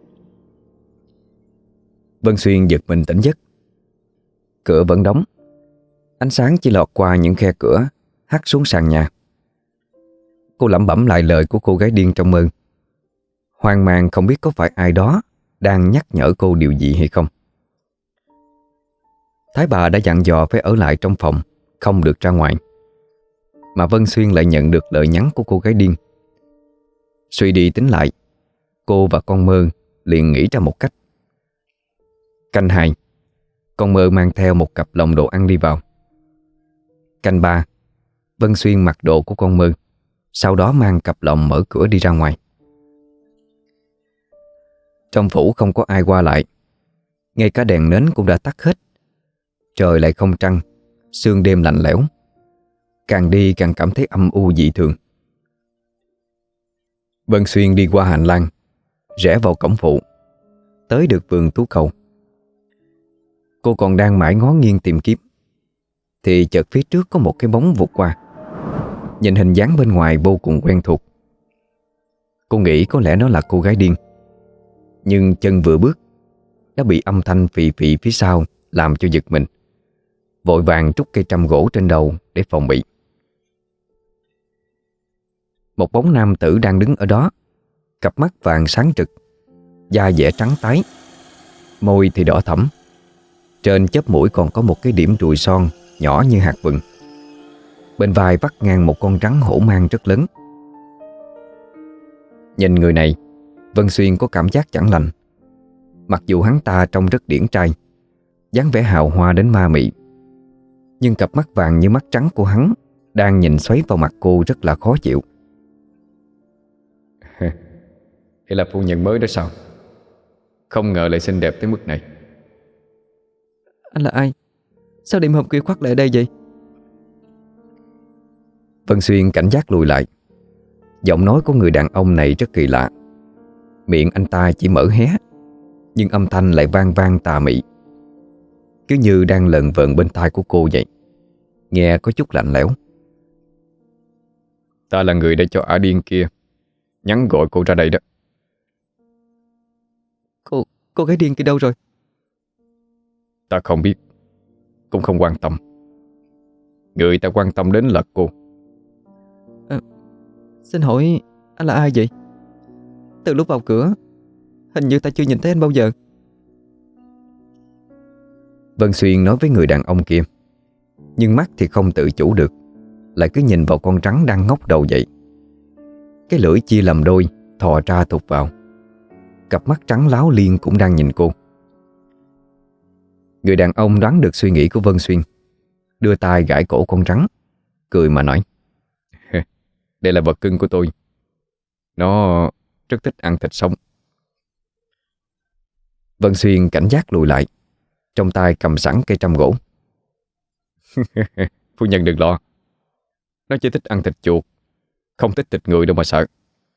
Vân Xuyên giật mình tỉnh giấc. Cửa vẫn đóng, ánh sáng chỉ lọt qua những khe cửa hắt xuống sàn nhà. Cô lẩm bẩm lại lời của cô gái điên trong mơ, hoang mang không biết có phải ai đó đang nhắc nhở cô điều gì hay không. Thái bà đã dặn dò phải ở lại trong phòng, không được ra ngoài, mà Vân Xuyên lại nhận được lời nhắn của cô gái điên. Suy đi tính lại, cô và con Mơ liền nghĩ ra một cách. Canh 2, con Mơ mang theo một cặp lồng đồ ăn đi vào. Canh 3, Vân Xuyên mặc đồ của con Mơ, sau đó mang cặp lồng mở cửa đi ra ngoài. Trong phủ không có ai qua lại, ngay cả đèn nến cũng đã tắt hết. Trời lại không trăng, sương đêm lạnh lẽo, càng đi càng cảm thấy âm u dị thường. Vân Xuyên đi qua hành lang, rẽ vào cổng phụ, tới được vườn tú cầu. Cô còn đang mải ngó nghiêng tìm kiếm, thì chợt phía trước có một cái bóng vụt qua. Nhìn hình dáng bên ngoài vô cùng quen thuộc. Cô nghĩ có lẽ nó là cô gái điên, nhưng chân vừa bước đã bị âm thanh phì phì phía sau làm cho giật mình, vội vàng trút cây trâm gỗ trên đầu để phòng bị. Một bóng nam tử đang đứng ở đó, cặp mắt vàng sáng trực, da dẻ trắng tái, môi thì đỏ thẫm, Trên chóp mũi còn có một cái điểm ruồi son nhỏ như hạt vừng. Bên vai vắt ngang một con rắn hổ mang rất lớn. Nhìn người này, Vân Xuyên có cảm giác chẳng lành. Mặc dù hắn ta trông rất điển trai, dáng vẻ hào hoa đến ma mị, nhưng cặp mắt vàng như mắt trắng của hắn đang nhìn xoáy vào mặt cô rất là khó chịu. Đây là phu nhân mới đó sao? Không ngờ lại xinh đẹp tới mức này. Anh là ai? Sao đêm hôm khuya khoắt lại ở đây vậy? Vân Xuyên cảnh giác lùi lại. Giọng nói của người đàn ông này rất kỳ lạ. Miệng anh ta chỉ mở hé, nhưng âm thanh lại vang vang tà mị, cứ như đang lờn vờn bên tai của cô vậy. Nghe có chút lạnh lẽo. Ta là người đã cho ả điên kia nhắn gọi cô ra đây đó. Cô gái điên kia đâu rồi? Ta không biết, cũng không quan tâm. Người ta quan tâm đến là cô. Xin hỏi anh là ai vậy? Từ lúc vào cửa, hình như ta chưa nhìn thấy anh bao giờ. Vân Xuyên nói với người đàn ông kia, nhưng mắt thì không tự chủ được, lại cứ nhìn vào con rắn đang ngóc đầu dậy. Cái lưỡi chia làm đôi, thò ra thụt vào. Cặp mắt trắng láo liên cũng đang nhìn cô. Người đàn ông đoán được suy nghĩ của Vân Xuyên, đưa tay gãi cổ con rắn, cười mà nói: Đây là vật cưng của tôi. Nó rất thích ăn thịt sống. Vân Xuyên cảnh giác lùi lại, trong tay cầm sẵn cây trăm gỗ. Phu nhân đừng lo, nó chỉ thích ăn thịt chuột, không thích thịt người đâu mà sợ.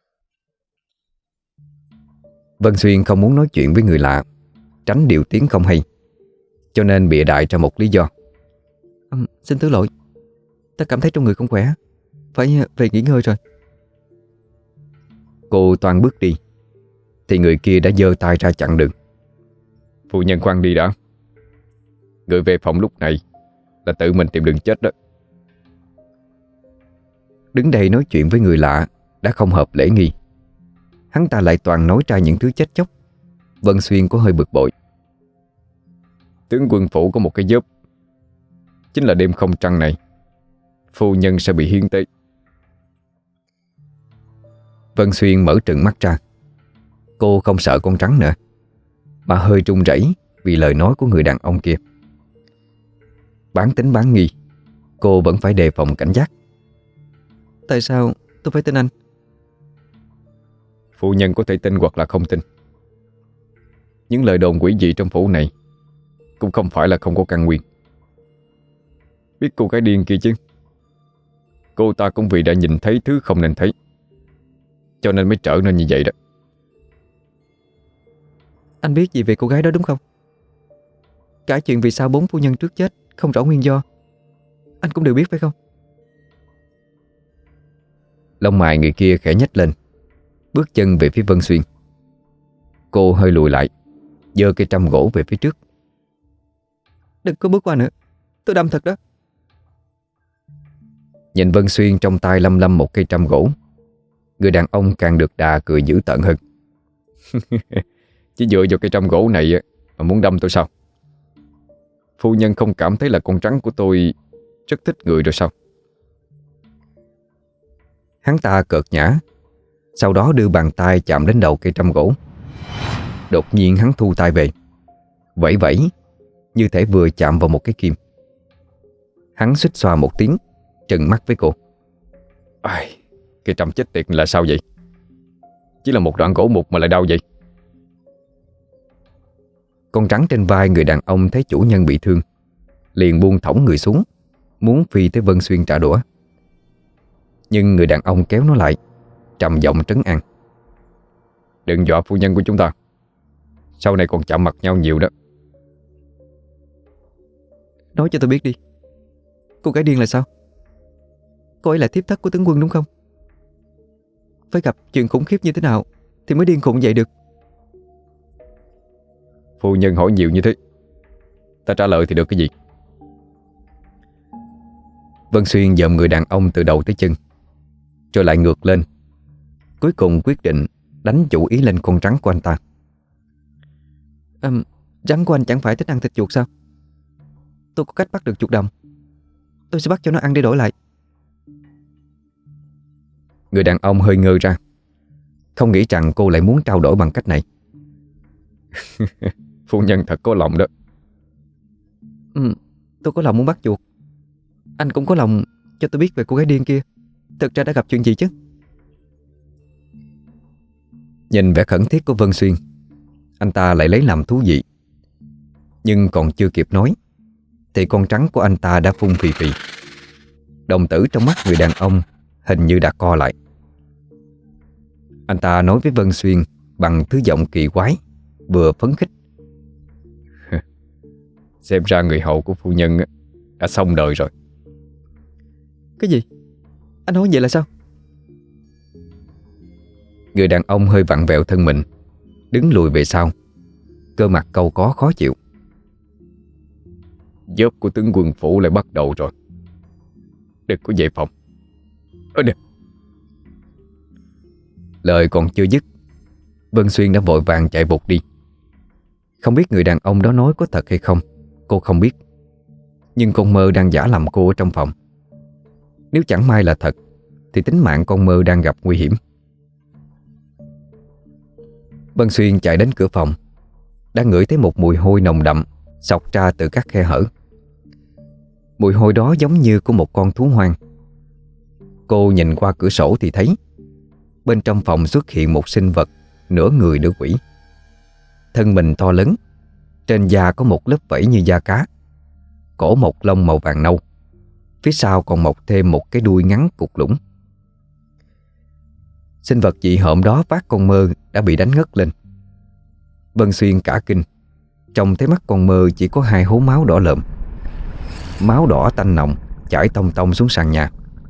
Vân Xuyên không muốn nói chuyện với người lạ, tránh điều tiếng không hay, cho nên bịa đại ra một lý do. Xin thứ lỗi, ta cảm thấy trong người không khỏe, phải về nghỉ ngơi rồi. Cô toan bước đi thì người kia đã giơ tay ra chặn đường. Phu nhân khoan đi đã. Người về phòng lúc này là tự mình tìm đường chết đó. Đứng đây nói chuyện với người lạ đã không hợp lễ nghi, hắn ta lại toàn nói ra những thứ chết chóc. Vân Xuyên có hơi bực bội. Tướng quân phủ có một cái giớp, chính là đêm không trăng này phu nhân sẽ bị hiến tế. Vân Xuyên mở trừng mắt ra. Cô không sợ con rắn nữa, mà hơi run rẩy vì lời nói của người đàn ông kia. Bán tính bán nghi, cô vẫn phải đề phòng cảnh giác. Tại sao tôi phải tin anh? Phu nhân có thể tin hoặc là không tin. Những lời đồn quỷ dị trong phủ này cũng không phải là không có căn nguyên. Biết cô gái điên kia chứ, cô ta cũng vì đã nhìn thấy thứ không nên thấy, cho nên mới trở nên như vậy đó. Anh biết gì về cô gái đó đúng không? Cả chuyện vì sao 4 phu nhân trước chết không rõ nguyên do, anh cũng đều biết phải không? Lông mày người kia khẽ nhếch lên, bước chân về phía Vân Xuyên. Cô hơi lùi lại, giơ cây trăm gỗ về phía trước. Đừng có bước qua nữa, tôi đâm thật đó. Nhìn Vân Xuyên trong tay lăm lăm một cây trăm gỗ, người đàn ông càng được đà cười dữ tợn hơn. Chỉ dựa vào cây trăm gỗ này mà muốn đâm tôi sao? Phu nhân không cảm thấy là con rắn của tôi rất thích người rồi sao? Hắn ta cợt nhã, sau đó đưa bàn tay chạm đến đầu cây trăm gỗ. Đột nhiên hắn thu tay về, vẫy vẫy như thể vừa chạm vào một cái kim. Hắn xuýt xoa một tiếng, trừng mắt với cô. Ai, cây trăm chết tiệt là sao vậy? Chỉ là một đoạn gỗ mục mà lại đau vậy? Con rắn trên vai người đàn ông thấy chủ nhân bị thương, liền buông thõng người xuống, muốn phi tới Vân Xuyên trả đũa. Nhưng người đàn ông kéo nó lại, trầm giọng trấn an. Đừng dọa phu nhân của chúng ta, sau này còn chạm mặt nhau nhiều đó. Nói cho tôi biết đi, cô gái điên là sao? Cô ấy là thiếp thất của tướng quân đúng không? Phải gặp chuyện khủng khiếp như thế nào thì mới điên khùng vậy được? Phu nhân hỏi nhiều như thế, ta trả lời thì được cái gì? Vân Xuyên dòm người đàn ông từ đầu tới chân, rồi lại ngược lên, cuối cùng quyết định đánh chủ ý lên con rắn của anh ta. Rắn của anh chẳng phải thích ăn thịt chuột sao? Tôi có cách bắt được chuột đồng. Tôi sẽ bắt cho nó ăn để đổi lại. Người đàn ông hơi ngơ ra, không nghĩ rằng cô lại muốn trao đổi bằng cách này. Phu nhân thật có lòng đó. Tôi có lòng muốn bắt chuột. Anh cũng có lòng cho tôi biết về cô gái điên kia thực ra đã gặp chuyện gì chứ? Nhìn vẻ khẩn thiết của Vân Xuyên, anh ta lại lấy làm thú vị. Nhưng còn chưa kịp nói thì con trắng của anh ta đã phun phì phì. Đồng tử trong mắt người đàn ông hình như đã co lại. Anh ta nói với Vân Xuyên bằng thứ giọng kỳ quái, vừa phấn khích. Xem ra người hầu của phu nhân đã xong đời rồi. Cái gì? Anh nói vậy là sao? Người đàn ông hơi vặn vẹo thân mình, đứng lùi về sau, cơ mặt cau có khó chịu. Giấc của tướng quân phủ lại bắt đầu rồi. Đừng có về phòng. Đừng. Lời còn chưa dứt, Vân Xuyên đã vội vàng chạy vụt đi. Không biết người đàn ông đó nói có thật hay không, cô không biết. Nhưng con mơ đang giả làm cô ở trong phòng. Nếu chẳng may là thật thì tính mạng con mơ đang gặp nguy hiểm. Vân Xuyên chạy đến cửa phòng, đã ngửi thấy một mùi hôi nồng đậm xộc ra từ các khe hở. Mùi hôi đó giống như của một con thú hoang. Cô nhìn qua cửa sổ thì thấy bên trong phòng xuất hiện một sinh vật nửa người nửa quỷ. Thân mình to lớn, trên da có một lớp vảy như da cá, cổ một lông màu vàng nâu, phía sau còn mọc thêm một cái đuôi ngắn cụt lủng. Sinh vật dị hợm đó vác con mơ đã bị đánh ngất lên. Vân Xuyên cả kinh, trông thấy mắt con mơ chỉ có 2 hố máu đỏ lợm. Máu đỏ tanh nồng chảy tông tông xuống sàn nhà.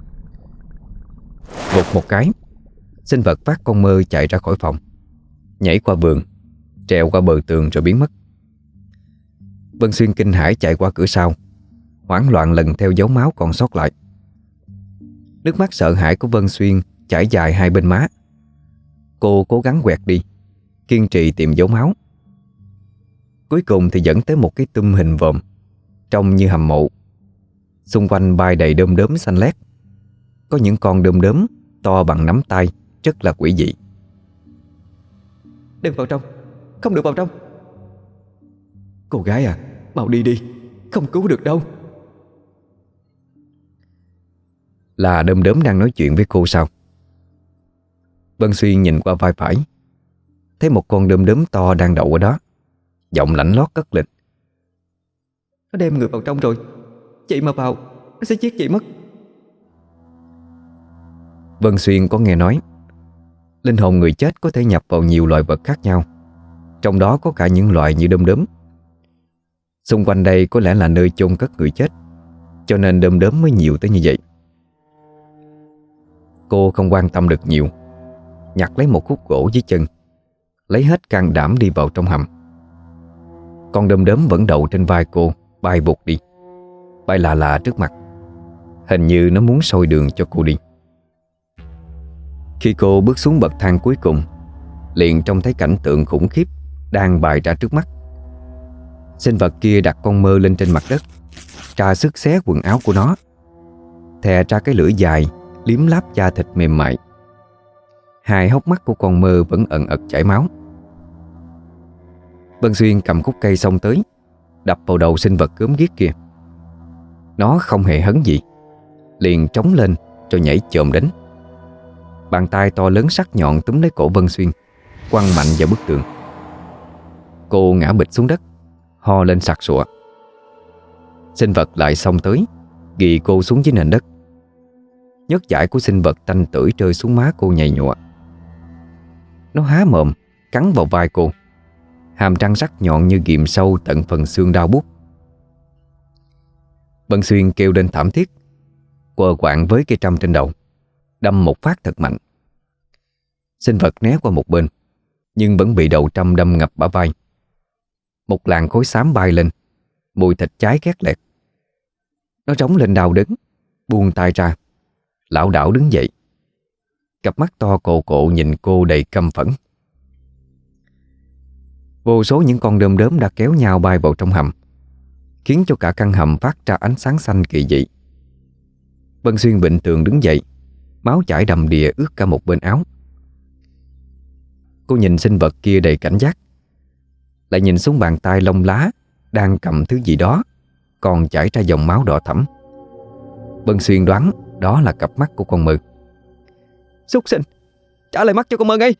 Vụt một cái, sinh vật vác con mơ chạy ra khỏi phòng, nhảy qua vườn, trèo qua bờ tường rồi biến mất. Vân Xuyên kinh hãi chạy qua cửa sau, hoảng loạn lần theo dấu máu còn sót lại. Nước mắt sợ hãi của Vân Xuyên chảy dài hai bên má. Cô cố gắng quẹt đi, kiên trì tìm dấu máu. Cuối cùng thì dẫn tới một cái tum hình vòm, trông như hầm mộ. Xung quanh bay đầy đom đóm xanh lét. Có những con đom đóm to bằng nắm tay, rất là quỷ dị. Đừng vào trong, không được vào trong. Cô gái à, mau đi đi, không cứu được đâu. Là đom đóm đang nói chuyện với cô sao? Vân Xuyên nhìn qua vai phải, thấy một con đom đóm to đang đậu ở đó, giọng lạnh lót cất lên. Nó đem người vào trong rồi. Chị mà vào, nó sẽ giết chị mất. Vân Xuyên có nghe nói linh hồn người chết có thể nhập vào nhiều loài vật khác nhau, trong đó có cả những loài như đom đóm. Xung quanh đây có lẽ là nơi chôn cất người chết, cho nên đom đóm mới nhiều tới như vậy. Cô không quan tâm được nhiều, nhặt lấy một khúc gỗ dưới chân, lấy hết can đảm đi vào trong hầm. Con đom đóm vẫn đậu trên vai cô, bay vụt đi, bay lạ lạ trước mặt. Hình như nó muốn soi đường cho cô đi. Khi cô bước xuống bậc thang cuối cùng, liền trông thấy cảnh tượng khủng khiếp đang bày ra trước mắt. Sinh vật kia đặt con mơ lên trên mặt đất, tra sức xé quần áo của nó, thè ra cái lưỡi dài liếm láp da thịt mềm mại. Hai hốc mắt của con mơ vẫn ẩn ẩn chảy máu. Vân Xuyên cầm khúc cây xông tới, đập vào đầu sinh vật gớm ghiếc kia. Nó không hề hấn gì, liền trống lên rồi nhảy chồm đến. Bàn tay to lớn sắc nhọn túm lấy cổ Vân Xuyên, quăng mạnh vào bức tường. Cô ngã bịch xuống đất, ho lên sặc sụa. Sinh vật lại xông tới, ghì cô xuống dưới nền đất. Nhớt dãi của sinh vật tanh tưởi rơi xuống má cô nhầy nhụa. Nó há mồm cắn vào vai cô, hàm răng sắc nhọn như ghìm sâu tận phần xương đau buốt. Vân Xuyên kêu lên thảm thiết, quờ quạng với cây trâm trên đầu, đâm một phát thật mạnh. Sinh vật né qua một bên, nhưng vẫn bị đầu trâm đâm ngập bả vai. Một làn khói xám bay lên, mùi thịt cháy khét lẹt. Nó rống lên đau đớn, buông tay ra, lảo đảo đứng dậy. Cặp mắt to cồ cộ nhìn cô đầy căm phẫn. Vô số những con đom đóm đã kéo nhau bay vào trong hầm. khiến cho cả căn hầm phát ra ánh sáng xanh kỳ dị. Vân Xuyên bình tường đứng dậy, máu chảy đầm đìa ướt cả một bên áo. Cô nhìn sinh vật kia đầy cảnh giác, lại nhìn xuống bàn tay lông lá đang cầm thứ gì đó còn chảy ra dòng máu đỏ thẫm. Vân Xuyên đoán đó là cặp mắt của con mơ. Súc sinh, trả lại mắt cho con mơ ngay.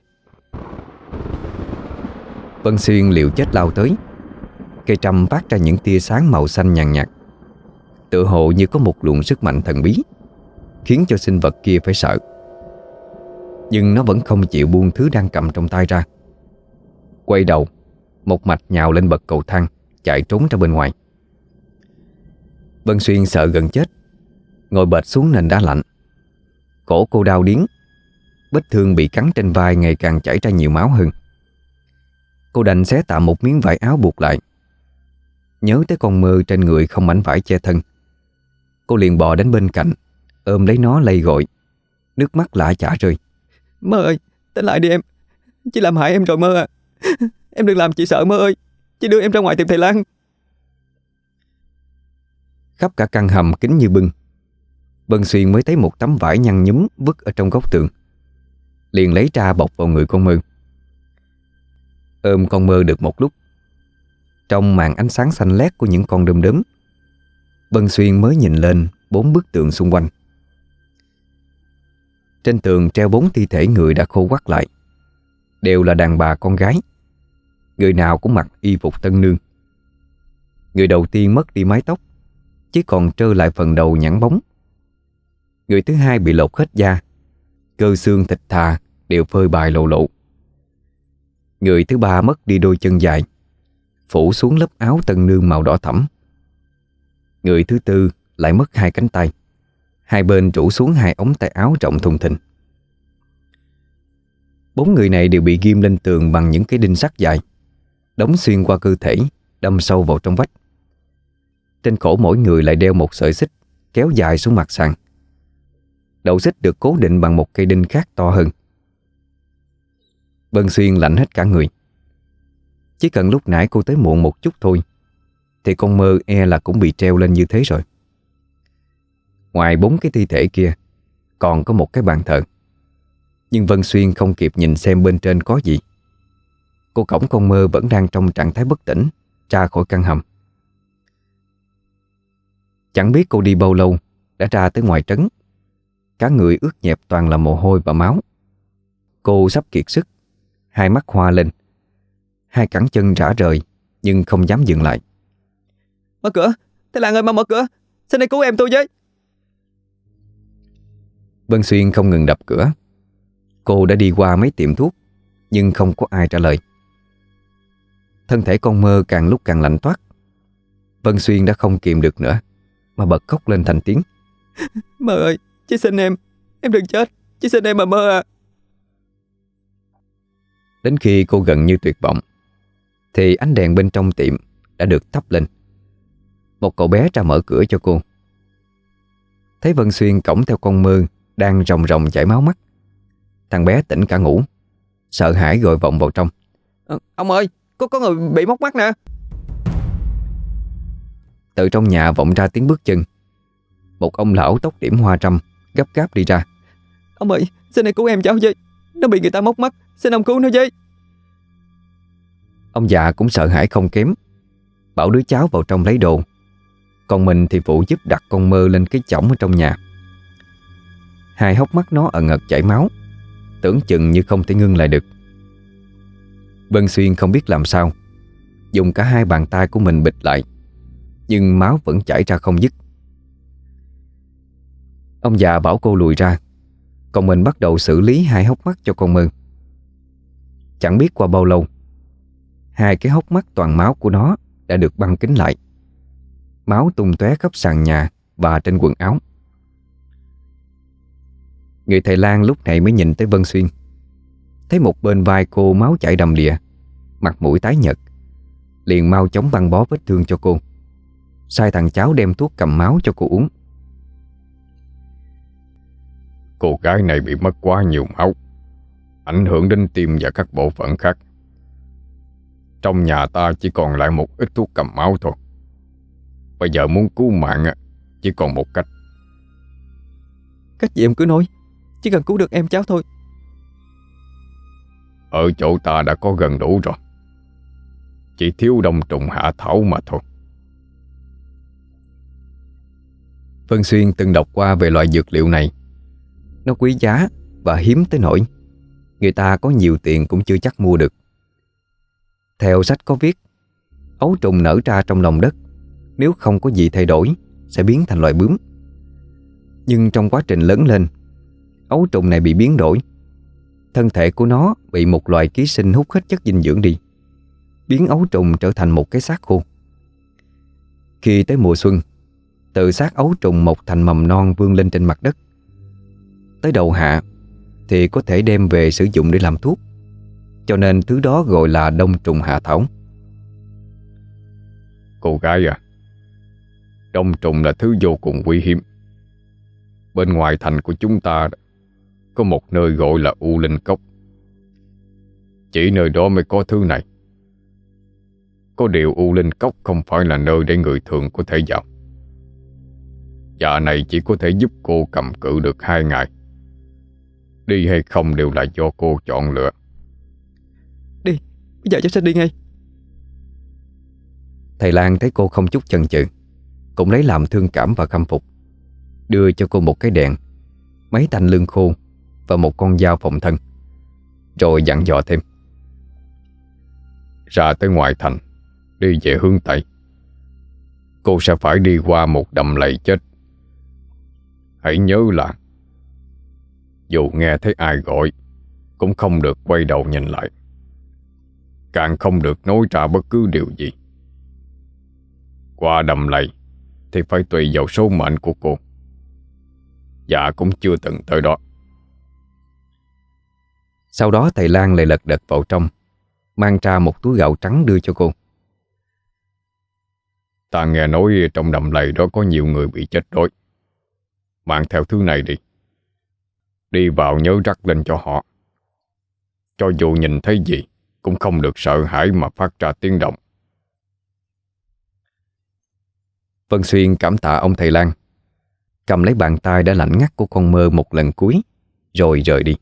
Vân Xuyên liều chết lao tới. Cây trầm phát ra những tia sáng màu xanh nhàn nhạt, tựa hồ như có một luồng sức mạnh thần bí, khiến cho sinh vật kia phải sợ. Nhưng nó vẫn không chịu buông thứ đang cầm trong tay ra. Quay đầu, một mạch nhào lên bậc cầu thang, chạy trốn ra bên ngoài. Vân Xuyên sợ gần chết, ngồi bệt xuống nền đá lạnh. Cổ cô đau điếng, vết thương bị cắn trên vai ngày càng chảy ra nhiều máu hơn. Cô đành xé tạm một miếng vải áo buộc lại. Nhớ tới con mơ trên người không mảnh vải che thân, cô liền bò đến bên cạnh, ôm lấy nó lay gọi, nước mắt lã chả rơi. Mơ ơi, tỉnh lại đi em. Chị làm hại em rồi mơ à. Em đừng làm chị sợ mơ ơi. Chị đưa em ra ngoài tìm thầy Lan. Khắp cả căn hầm kín như bưng. Vân Xuyên mới thấy một tấm vải nhăn nhúm vứt ở trong góc tường, liền lấy ra bọc vào người con mơ. Ôm con mơ được một lúc, trong màn ánh sáng xanh lét của những con đom đóm, Vân Xuyên mới nhìn lên 4 bức tường xung quanh. Trên tường treo 4 thi thể người đã khô quắt lại, đều là đàn bà con gái. Người nào cũng mặc y phục tân nương. Người đầu tiên mất đi mái tóc, chỉ còn trơ lại phần đầu nhẵn bóng. Người thứ hai bị lột hết da, cơ xương thịt thà đều phơi bày lộ lộ. Người thứ ba mất đi đôi chân dài, phủ xuống lớp áo tân nương màu đỏ thẫm. Người thứ tư lại mất 2 cánh tay, hai bên rủ xuống 2 ống tay áo rộng thùng thình. 4 người này đều bị ghim lên tường bằng những cái đinh sắt dài, đóng xuyên qua cơ thể, đâm sâu vào trong vách. Trên cổ mỗi người lại đeo một sợi xích kéo dài xuống mặt sàn. Đầu xích được cố định bằng một cây đinh khác to hơn. Vân Xuyên lạnh hết cả người. Chỉ cần lúc nãy cô tới muộn một chút thôi thì con mơ e là cũng bị treo lên như thế rồi. Ngoài 4 cái thi thể kia, còn có một cái bàn thờ. Nhưng Vân Xuyên không kịp nhìn xem bên trên có gì. Cô cõng con mơ vẫn đang trong trạng thái bất tỉnh ra khỏi căn hầm. Chẳng biết cô đi bao lâu đã ra tới ngoài trấn. Cả người ướt nhẹp toàn là mồ hôi và máu. Cô sắp kiệt sức, hai mắt hoa lên, hai cẳng chân rã rời nhưng không dám dừng lại. Mở cửa, thầy Lan ơi, mau mở cửa. Xin hãy cứu em tôi với. Vân Xuyên không ngừng đập cửa. Cô đã đi qua mấy tiệm thuốc nhưng không có ai trả lời. Thân thể con mơ càng lúc càng lạnh toát. Vân Xuyên đã không kìm được nữa mà bật khóc lên thành tiếng. Mơ ơi, chị xin em đừng chết. Chị xin em mà mơ à. Đến khi cô gần như tuyệt vọng thì ánh đèn bên trong tiệm đã được thắp lên. Một cậu bé ra mở cửa cho cô. Thấy Vân Xuyên cõng theo con mơ đang ròng ròng chảy máu mắt, thằng bé tỉnh cả ngủ, sợ hãi gọi vọng vào trong. Ông ơi, có người bị móc mắt nè. Từ trong nhà vọng ra tiếng bước chân. Một ông lão tóc điểm hoa râm gấp gáp đi ra. Ông ơi, xin hãy cứu em cháu với. Nó bị người ta móc mắt, xin ông cứu nó với. Ông già cũng sợ hãi không kém, bảo đứa cháu vào trong lấy đồ, còn mình thì phụ giúp đặt con mơ lên cái chõng ở trong nhà. Hai hốc mắt nó ẩn ẩn chảy máu, tưởng chừng như không thể ngưng lại được. Vân Xuyên không biết làm sao, dùng cả hai bàn tay của mình bịt lại, nhưng máu vẫn chảy ra không dứt. Ông già bảo cô lùi ra, còn mình bắt đầu xử lý hai hốc mắt cho con mơ. Chẳng biết qua bao lâu, hai cái hốc mắt toàn máu của nó đã được băng kín lại. Máu tung tóe khắp sàn nhà và trên quần áo. Người thầy Lan lúc này mới nhìn tới Vân Xuyên. Thấy một bên vai cô máu chảy đầm đìa, mặt mũi tái nhợt, liền mau chóng băng bó vết thương cho cô, sai thằng cháu đem thuốc cầm máu cho cô uống. Cô gái này bị mất quá nhiều máu, ảnh hưởng đến tim và các bộ phận khác. Trong nhà ta chỉ còn lại một ít thuốc cầm máu thôi. Bây giờ muốn cứu mạng chỉ còn một cách. Cách gì em cứ nói, chỉ cần cứu được em cháu thôi. Ở chỗ ta đã có gần đủ rồi, chỉ thiếu đông trùng hạ thảo mà thôi. Vân Xuyên từng đọc qua về loại dược liệu này. Nó quý giá và hiếm tới nỗi người ta có nhiều tiền cũng chưa chắc mua được. Theo sách có viết, ấu trùng nở ra trong lòng đất, nếu không có gì thay đổi sẽ biến thành loài bướm. Nhưng trong quá trình lớn lên, ấu trùng này bị biến đổi. Thân thể của nó bị một loài ký sinh hút hết chất dinh dưỡng đi, biến ấu trùng trở thành một cái xác khô. Khi tới mùa xuân, từ xác ấu trùng mọc thành mầm non vươn lên trên mặt đất. Tới đầu hạ thì có thể đem về sử dụng để làm thuốc, cho nên thứ đó gọi là đông trùng hạ thảo. Cô gái à, đông trùng là thứ vô cùng quý hiếm. Bên ngoài thành của chúng ta có một nơi gọi là U Linh Cốc. Chỉ nơi đó mới có thứ này. Có điều U Linh Cốc không phải là nơi để người thường có thể vào. Dạ này chỉ có thể giúp cô cầm cự được 2 ngày. Đi hay không đều là do cô chọn lựa. Đi, bây giờ cháu sẽ đi ngay. Thầy Lan thấy cô không chút chần chừ, cũng lấy làm thương cảm và khâm phục, đưa cho cô một cái đèn, mấy thanh lương khô và một con dao phòng thân, rồi dặn dò thêm. Ra tới ngoài thành, đi về hướng Tây, cô sẽ phải đi qua một đầm lầy chết. Hãy nhớ là dù nghe thấy ai gọi cũng không được quay đầu nhìn lại, càng không được nói ra bất cứ điều gì. Qua đầm lầy thì phải tùy vào số mệnh của cô. Dạ cũng chưa từng tới đó. Sau đó thầy Lan lại lật đật vào trong, mang ra một túi gạo trắng đưa cho cô. Ta nghe nói trong đầm lầy đó có nhiều người bị chết đói. Mang theo thứ này đi. Đi vào nhớ rắc lên cho họ. Cho dù nhìn thấy gì cũng không được sợ hãi mà phát ra tiếng động. Vân Xuyên cảm tạ ông thầy Lan, cầm lấy bàn tay đã lạnh ngắt của con mơ một lần cuối, rồi rời đi.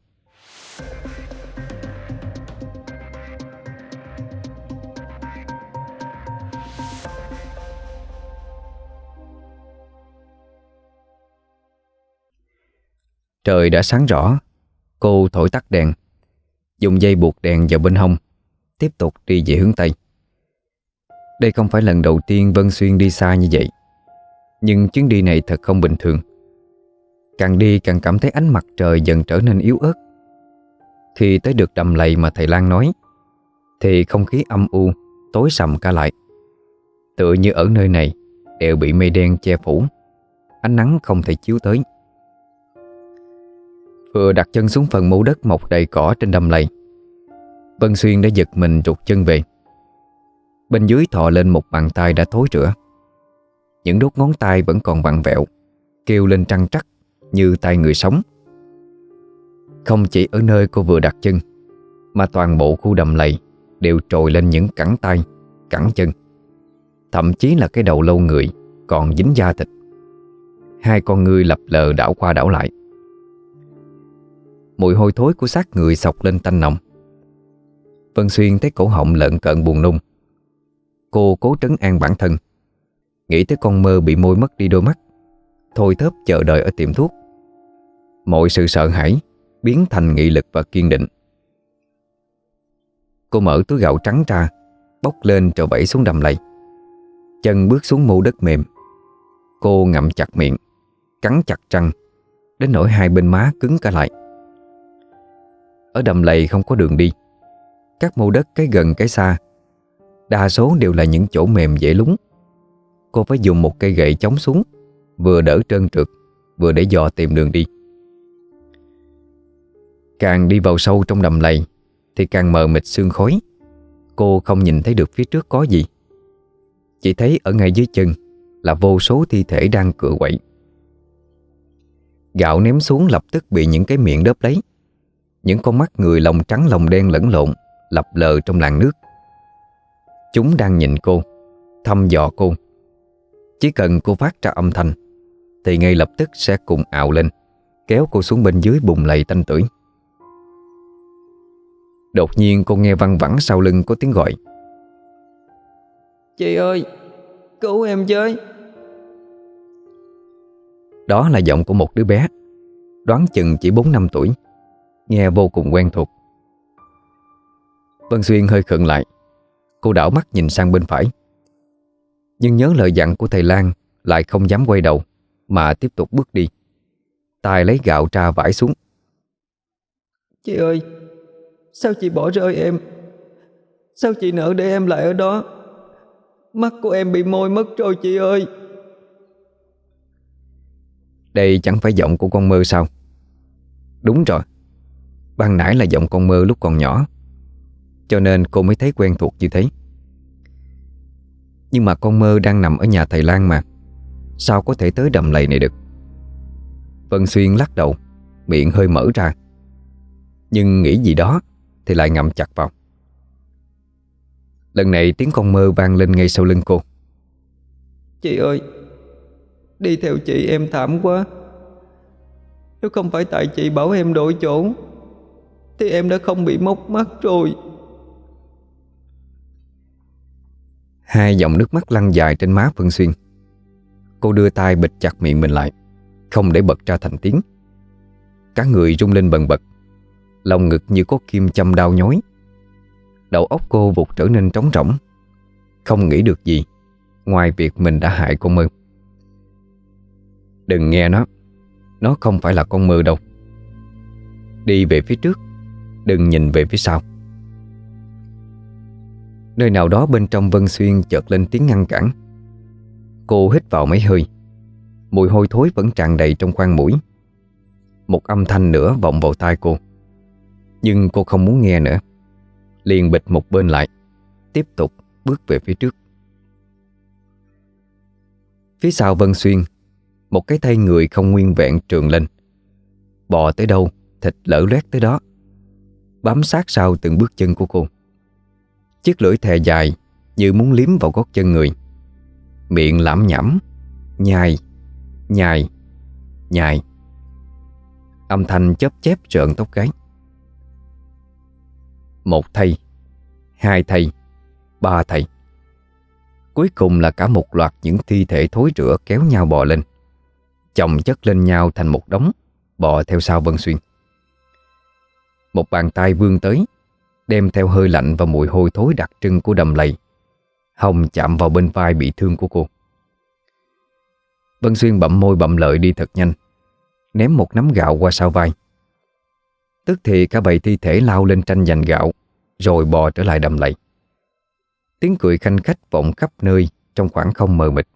Trời đã sáng rõ. Cô thổi tắt đèn, dùng dây buộc đèn vào bên hông, tiếp tục đi về hướng Tây. Đây không phải lần đầu tiên Vân Xuyên đi xa như vậy, nhưng chuyến đi này thật không bình thường. Càng đi càng cảm thấy ánh mặt trời dần trở nên yếu ớt. Khi tới được đầm lầy mà thầy Lan nói, thì không khí âm u, tối sầm cả lại. Tựa như ở nơi này đều bị mây đen che phủ, ánh nắng không thể chiếu tới. Vừa đặt chân xuống phần mô đất mọc đầy cỏ trên đầm lầy, Vân Xuyên đã giật mình rụt chân về. Bên dưới thò lên một bàn tay đã thối rữa. Những đốt ngón tay vẫn còn vặn vẹo, kêu lên trăng trắc như tay người sống. Không chỉ ở nơi cô vừa đặt chân, mà toàn bộ khu đầm lầy đều trồi lên những cẳng tay, cẳng chân, thậm chí là cái đầu lâu người còn dính da thịt. 2 con ngươi lập lờ đảo qua đảo lại. Mùi hôi thối của xác người xộc lên tanh nồng. Vân Xuyên thấy cổ họng lợn cợn buồn nôn. Cô cố trấn an bản thân, nghĩ tới con mơ bị môi mất đi đôi mắt, thôi thớp chờ đợi ở tiệm thuốc. Mọi sự sợ hãi biến thành nghị lực và kiên định. Cô mở túi gạo trắng ra, bốc lên rồi vẩy xuống đầm lầy. Chân bước xuống mô đất mềm. Cô ngậm chặt miệng, cắn chặt răng, đến nỗi 2 bên má cứng cả lại. Ở đầm lầy không có đường đi. Các mô đất cái gần cái xa, đa số đều là những chỗ mềm dễ lún. Cô phải dùng một cây gậy chống xuống, vừa đỡ trơn trượt, vừa để dò tìm đường đi. Càng đi vào sâu trong đầm lầy thì càng mờ mịt sương khói. Cô không nhìn thấy được phía trước có gì, chỉ thấy ở ngay dưới chân là vô số thi thể đang cựa quậy. Gạo ném xuống lập tức bị những cái miệng đớp lấy. Những con mắt người lông trắng lông đen lẫn lộn lập lờ trong làn nước. Chúng đang nhìn cô, thăm dò cô. Chỉ cần cô phát ra âm thanh thì ngay lập tức sẽ cùng ào lên, kéo cô xuống bên dưới bùn lầy tanh tưởi. Đột nhiên cô nghe văng vẳng sau lưng có tiếng gọi. Chị ơi, cứu em với. Đó là giọng của một đứa bé, đoán chừng chỉ 4-5 tuổi, nghe vô cùng quen thuộc. Vân Xuyên hơi khựng lại. Cô đảo mắt nhìn sang bên phải, nhưng nhớ lời dặn của thầy Lang, lại không dám quay đầu mà tiếp tục bước đi. Tài lấy gạo tra vải xuống. Chị ơi, sao chị bỏ rơi em? Sao chị nỡ để em lại ở đó? Mắt của em bị môi mất rồi chị ơi. Đây chẳng phải giọng của con Mơ sao? Đúng rồi, ban nãy là giọng con Mơ lúc còn nhỏ, cho nên cô mới thấy quen thuộc như thế. Nhưng mà con Mơ đang nằm ở nhà thầy Lang mà, sao có thể tới đầm lầy này được? Vân Xuyên lắc đầu, miệng hơi mở ra, nhưng nghĩ gì đó thì lại ngậm chặt vào. Lần này tiếng con Mơ vang lên ngay sau lưng cô. Chị ơi, đi theo chị em thảm quá. Nếu không phải tại chị bảo em đổi chỗ thì em đã không bị móc mắt rồi. Hai dòng nước mắt lăn dài trên má Vân Xuyên. Cô đưa tay bịt chặt miệng mình lại, không để bật ra thành tiếng. Cả người rung lên bần bật, lòng ngực như có kim châm đau nhói. Đầu óc cô vụt trở nên trống rỗng, không nghĩ được gì ngoài việc mình đã hại con Mơ. Đừng nghe nó không phải là con Mơ đâu. Đi về phía trước, đừng nhìn về phía sau. Nơi nào đó bên trong Vân Xuyên chợt lên tiếng ngăn cản. Cô hít vào mấy hơi, mùi hôi thối vẫn tràn đầy trong khoang mũi. Một âm thanh nữa vọng vào tai cô, nhưng cô không muốn nghe nữa, liền bịch một bên lại, tiếp tục bước về phía trước. Phía sau Vân Xuyên, một cái thây người không nguyên vẹn trườn lên. Bò tới đâu, thịt lở loét tới đó, bám sát sau từng bước chân của cô. Chiếc lưỡi thè dài như muốn liếm vào gót chân người, miệng lảm nhảm, nhai, nhai, nhai. Âm thanh chớp chép rợn tóc gáy. Một thây, hai thây, ba thây. Cuối cùng là cả một loạt những thi thể thối rữa kéo nhau bò lên, chồng chất lên nhau thành một đống, bò theo sau Vân Xuyên. Một bàn tay vươn tới, đem theo hơi lạnh và mùi hôi thối đặc trưng của đầm lầy, hồng chạm vào bên vai bị thương của cô. Vân Xuyên bậm môi bậm lợi đi thật nhanh, ném một nắm gạo qua sau vai. Tức thì cả bầy thi thể lao lên tranh giành gạo, rồi bò trở lại đầm lầy. Tiếng cười khanh khách vọng khắp nơi trong khoảng không mờ mịt.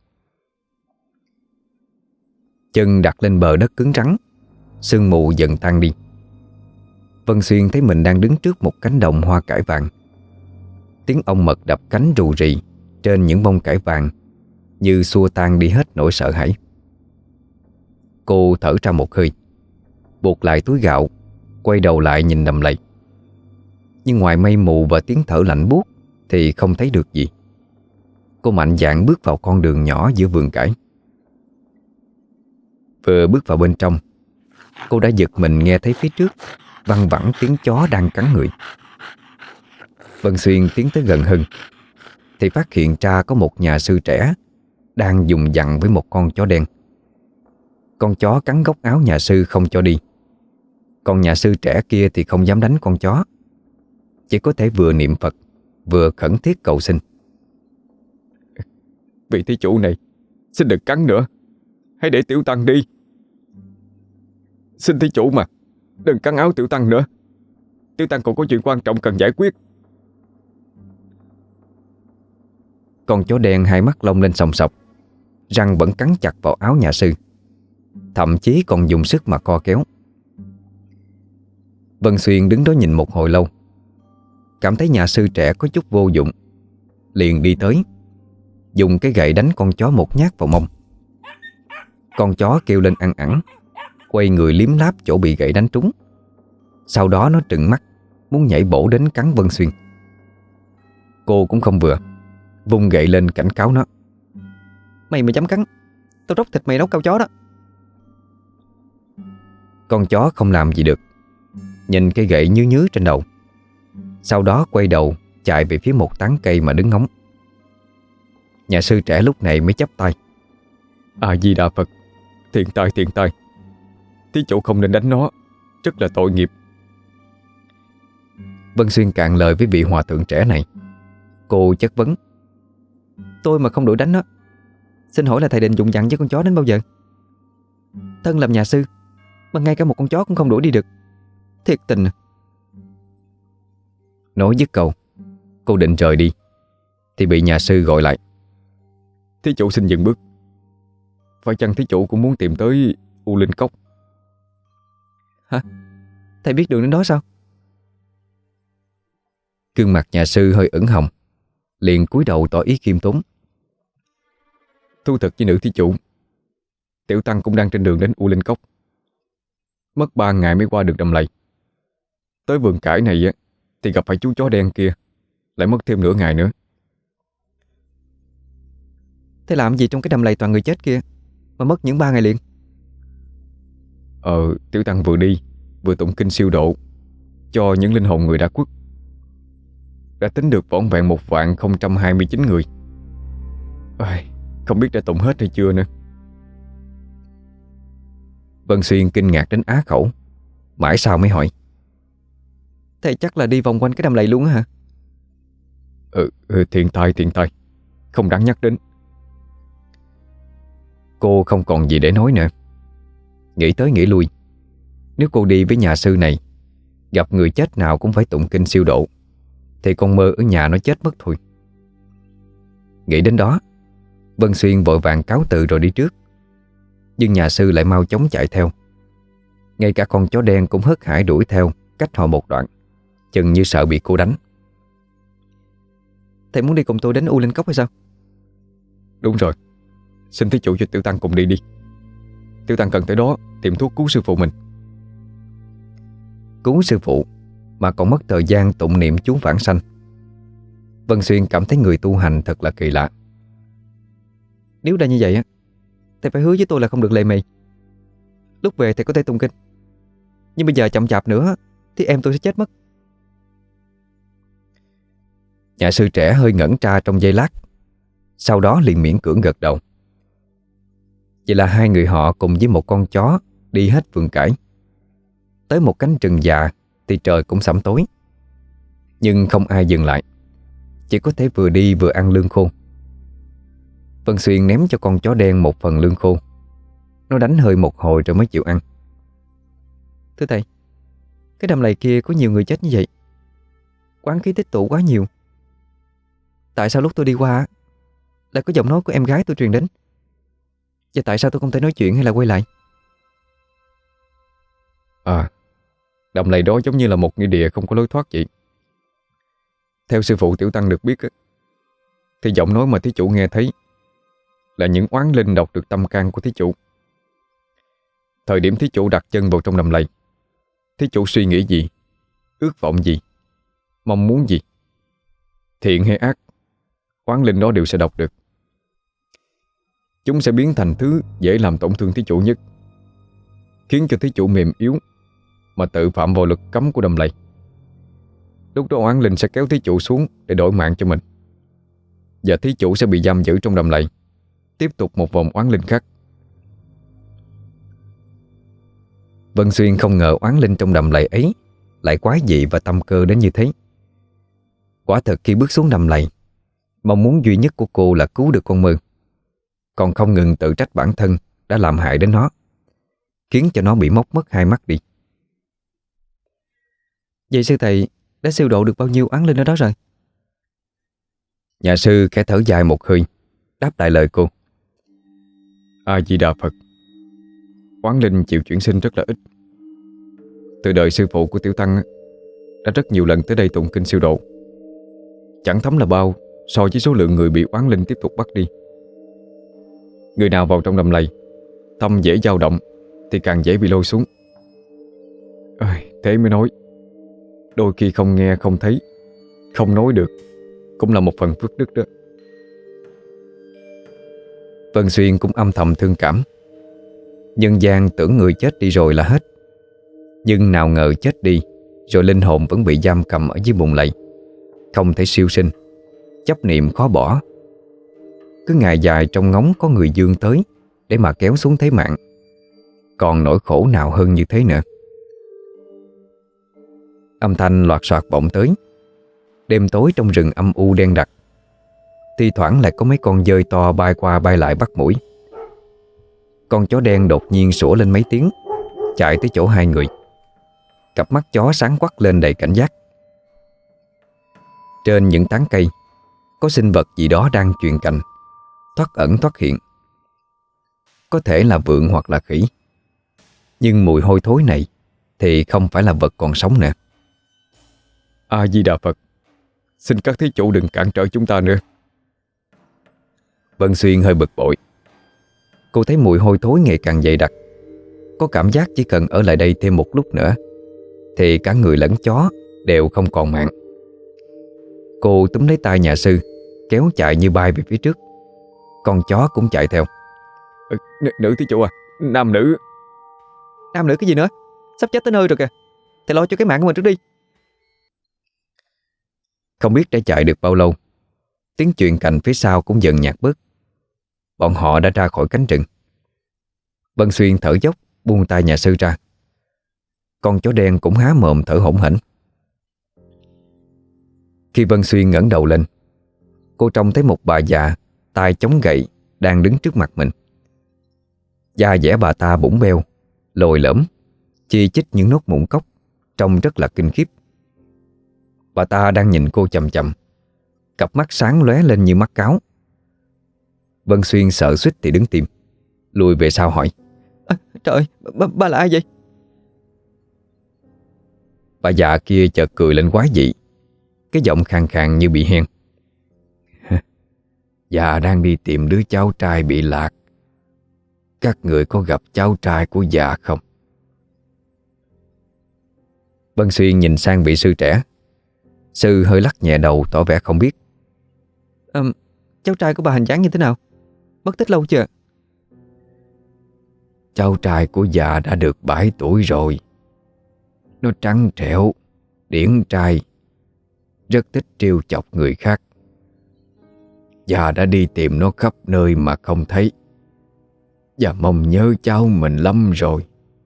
Chân đặt lên bờ đất cứng rắn, sương mù dần tan đi. Vân Xuyên thấy mình đang đứng trước một cánh đồng hoa cải vàng. Tiếng ong mật đập cánh rù rì trên những bông cải vàng như xua tan đi hết nỗi sợ hãi. Cô thở ra một hơi, buộc lại túi gạo, quay đầu lại nhìn đầm lầy. Nhưng ngoài mây mù và tiếng thở lạnh buốt thì không thấy được gì. Cô mạnh dạn bước vào con đường nhỏ giữa vườn cải. Vừa bước vào bên trong, cô đã giật mình nghe thấy phía trước văng vẳng tiếng chó đang cắn người. Vân Xuyên tiến tới gần hơn thì phát hiện ra có một nhà sư trẻ đang dùng dằn với một con chó đen. Con chó cắn góc áo nhà sư không cho đi. Còn nhà sư trẻ kia thì không dám đánh con chó, chỉ có thể vừa niệm Phật vừa khẩn thiết cầu xin. Vị thí chủ này, xin đừng cắn nữa, hãy để tiểu tăng đi. Xin thí chủ mà, đừng cắn áo tiểu tăng nữa. Tiểu tăng còn có chuyện quan trọng cần giải quyết. Con chó đen hai mắt lông lên sòng sọc, răng vẫn cắn chặt vào áo nhà sư, thậm chí còn dùng sức mà co kéo. Vân Xuyên đứng đó nhìn một hồi lâu, cảm thấy nhà sư trẻ có chút vô dụng, liền đi tới, dùng cái gậy đánh con chó một nhát vào mông. Con chó kêu lên ăn ẳng, quay người liếm láp chỗ bị gậy đánh trúng. Sau đó nó trừng mắt, muốn nhảy bổ đến cắn Vân Xuyên. Cô cũng không vừa, vung gậy lên cảnh cáo nó. Mày mà dám cắn, tao róc thịt mày nấu cao chó đó. Con chó không làm gì được, nhìn cây gậy nhứ nhứ trên đầu, sau đó quay đầu chạy về phía một tán cây mà đứng ngóng. Nhà sư trẻ lúc này mới chắp tay: A Di Đà Phật, thiện tai thiện tai, thí chủ không nên đánh nó, rất là tội nghiệp. Vân Xuyên cạn lời với vị hòa thượng trẻ này. Cô chất vấn: Tôi mà không đuổi đánh nó, xin hỏi là thầy định dụng dặn với con chó đến bao giờ? Thân làm nhà sư mà ngay cả một con chó cũng không đuổi đi được, thiệt tình à. Nói dứt câu, cô định rời đi thì bị nhà sư gọi lại: Thí chủ xin dừng bước. Phải chăng thí chủ cũng muốn tìm tới U Linh Cốc? Hả? Thầy biết đường đến đó sao? Gương mặt nhà sư hơi ửng hồng, liền cúi đầu tỏ ý khiêm tốn: Thú thật với nữ thí chủ, tiểu tăng cũng đang trên đường đến U Linh Cốc. Mất 3 ngày mới qua được đầm lầy. Tới vườn cải này á thì gặp phải chú chó đen kia, lại mất thêm nửa ngày nữa. Thế làm gì trong cái đầm lầy toàn người chết kia mà mất những 3 ngày liền? Tiểu tăng vừa đi vừa tụng kinh siêu độ cho những linh hồn người đã khuất. Đã tính được vỏn vẹn 1.029 người. Không biết đã tụng hết hay chưa nữa. Vân Xuyên kinh ngạc đến á khẩu, mãi sau mới hỏi: Thầy chắc là đi vòng quanh cái đầm lầy luôn á hả? Thiện tai, không đáng nhắc đến. Cô không còn gì để nói nữa. Nghĩ tới nghĩ lui, nếu cô đi với nhà sư này, gặp người chết nào cũng phải tụng kinh siêu độ, thì con mơ ở nhà nó chết mất thôi. Nghĩ đến đó, Vân Xuyên vội vàng cáo từ rồi đi trước. Nhưng nhà sư lại mau chóng chạy theo. Ngay cả con chó đen cũng hớt hải đuổi theo, cách họ một đoạn, chừng như sợ bị cô đánh. Thầy muốn đi cùng tôi đến U Linh Cốc hay sao? Đúng rồi, xin thí chủ cho tiểu tăng cùng đi đi. Tiểu tăng cần tới đó tìm thuốc cứu sư phụ mình. Cứu sư phụ mà còn mất thời gian tụng niệm chú vãng sanh. Vân Xuyên cảm thấy người tu hành thật là kỳ lạ. Nếu đã như vậy á, thầy phải hứa với tôi là không được lề mề. Lúc về thầy có thể tụng kinh, nhưng bây giờ chậm chạp nữa thì em tôi sẽ chết mất. Nhà sư trẻ hơi ngẩn ra trong giây lát, sau đó liền miễn cưỡng gật đầu. Vậy là hai người họ cùng với một con chó đi hết vườn cải. Tới một cánh rừng già thì trời cũng sẫm tối. Nhưng không ai dừng lại, chỉ có thể vừa đi vừa ăn lương khô. Vân Xuyên ném cho con chó đen một phần lương khô. Nó đánh hơi một hồi rồi mới chịu ăn. Thưa thầy, cái đầm lầy kia có nhiều người chết như vậy, oán khí tích tụ quá nhiều. Tại sao lúc tôi đi qua lại có giọng nói của em gái tôi truyền đến? Và tại sao tôi không thể nói chuyện hay là quay lại? Đầm lầy đó giống như là một nghĩa địa không có lối thoát vậy. Theo sư phụ tiểu tăng được biết á, thì giọng nói mà thí chủ nghe thấy là những oán linh đọc được tâm can của thí chủ. Thời điểm thí chủ đặt chân vào trong đầm lầy, thí chủ suy nghĩ gì, ước vọng gì, mong muốn gì, thiện hay ác, oán linh đó đều sẽ đọc được. Chúng sẽ biến thành thứ dễ làm tổn thương thí chủ nhất, khiến cho thí chủ mềm yếu mà tự phạm vào luật cấm của đầm lầy. Lúc đó oán linh sẽ kéo thí chủ xuống để đổi mạng cho mình, và thí chủ sẽ bị giam giữ trong đầm lầy, tiếp tục một vòng oán linh khác. Vân Xuyên không ngờ oán linh trong đầm lầy ấy lại quái dị và tâm cơ đến như thế. Quả thật khi bước xuống đầm lầy, mong muốn duy nhất của cô là cứu được con mơ, còn không ngừng tự trách bản thân đã làm hại đến nó, khiến cho nó bị móc mất hai mắt đi. Vậy sư thầy đã siêu độ được bao nhiêu oán linh ở đó rồi? Nhà sư khẽ thở dài một hơi, đáp lại lời cô: A Di Đà Phật. Oán linh chịu chuyển sinh rất là ít. Từ đời sư phụ của tiểu tăng á, đã rất nhiều lần tới đây tụng kinh siêu độ, chẳng thấm là bao so với số lượng người bị oán linh tiếp tục bắt đi. Người nào vào trong đầm lầy, tâm dễ dao động thì càng dễ bị lôi xuống. Thế mới nói, đôi khi không nghe không thấy, không nói được cũng là một phần phước đức đó. Vân Xuyên cũng âm thầm thương cảm. Nhân gian tưởng người chết đi rồi là hết, nhưng nào ngờ chết đi rồi linh hồn vẫn bị giam cầm ở dưới bùn lầy, không thể siêu sinh, chấp niệm khó bỏ. Cứ ngày dài trong ngóng có người dương tới để mà kéo xuống thế mạng. Còn nỗi khổ nào hơn như thế nữa. Âm thanh loạt soạt vọng tới. Đêm tối trong rừng âm u đen đặc. Thi thoảng lại có mấy con dơi to bay qua bay lại bắt mũi. Con chó đen đột nhiên sủa lên mấy tiếng, chạy tới chỗ hai người. Cặp mắt chó sáng quắc lên đầy cảnh giác. Trên những tán cây có sinh vật gì đó đang chuyền cành, thoắt ẩn thoắt hiện. Có thể là vượn hoặc là khỉ, nhưng mùi hôi thối này thì không phải là vật còn sống nữa. A Di Đà Phật, xin các thí chủ đừng cản trở chúng ta nữa. Vân Xuyên hơi bực bội. Cô thấy mùi hôi thối ngày càng dày đặc, có cảm giác chỉ cần ở lại đây thêm một lúc nữa thì cả người lẫn chó đều không còn mạng. Cô túm lấy tay nhà sư, kéo chạy như bay về phía trước. Con chó cũng chạy theo. Nữ thí chủ à, nam nữ. Nam nữ cái gì nữa? Sắp chết tới nơi rồi kìa. Thầy lo cho cái mạng của mình trước đi. Không biết đã chạy được bao lâu, tiếng chuyền cành phía sau cũng dần nhạt bớt. Bọn họ đã ra khỏi cánh rừng. Vân Xuyên thở dốc buông tay nhà sư ra. Con chó đen cũng há mồm thở hổn hển. Khi Vân Xuyên ngẩng đầu lên, cô trông thấy một bà già tay chống gậy đang đứng trước mặt mình. Da dẻ bà ta bủng beo, lồi lõm, chi chít những nốt mụn cóc, trông rất là kinh khiếp. Bà ta đang nhìn cô chằm chằm, cặp mắt sáng lóe lên như mắt cáo. Vân Xuyên sợ suýt thì đứng tim, lùi về sau hỏi: Trời, bà là ai vậy? Bà già kia chợt cười lên quái dị, cái giọng khàn khàn như bị hen. Già đang đi tìm đứa cháu trai bị lạc. Các người có gặp cháu trai của già không? Vân Xuyên nhìn sang vị sư trẻ. Sư hơi lắc nhẹ đầu tỏ vẻ không biết. Cháu trai của bà hình dáng như thế nào? Mất tích lâu chưa? Cháu trai của già đã được 7 tuổi rồi. Nó trắng trẻo, điển trai, rất thích trêu chọc người khác. Già đã đi tìm nó khắp nơi mà không thấy, và mong nhớ cháu mình lắm rồi.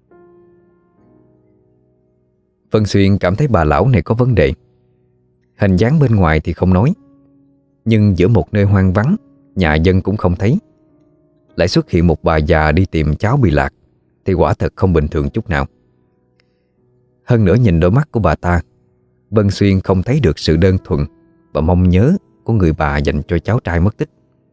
Vân Xuyên cảm thấy bà lão này có vấn đề. Hình dáng bên ngoài thì không nói, nhưng giữa một nơi hoang vắng, nhà dân cũng không thấy, lại xuất hiện một bà già đi tìm cháu bị lạc, thì quả thật không bình thường chút nào. Hơn nữa nhìn đôi mắt của bà ta, Vân Xuyên không thấy được sự đơn thuần và mong nhớ của người bà dành cho cháu trai mất tích.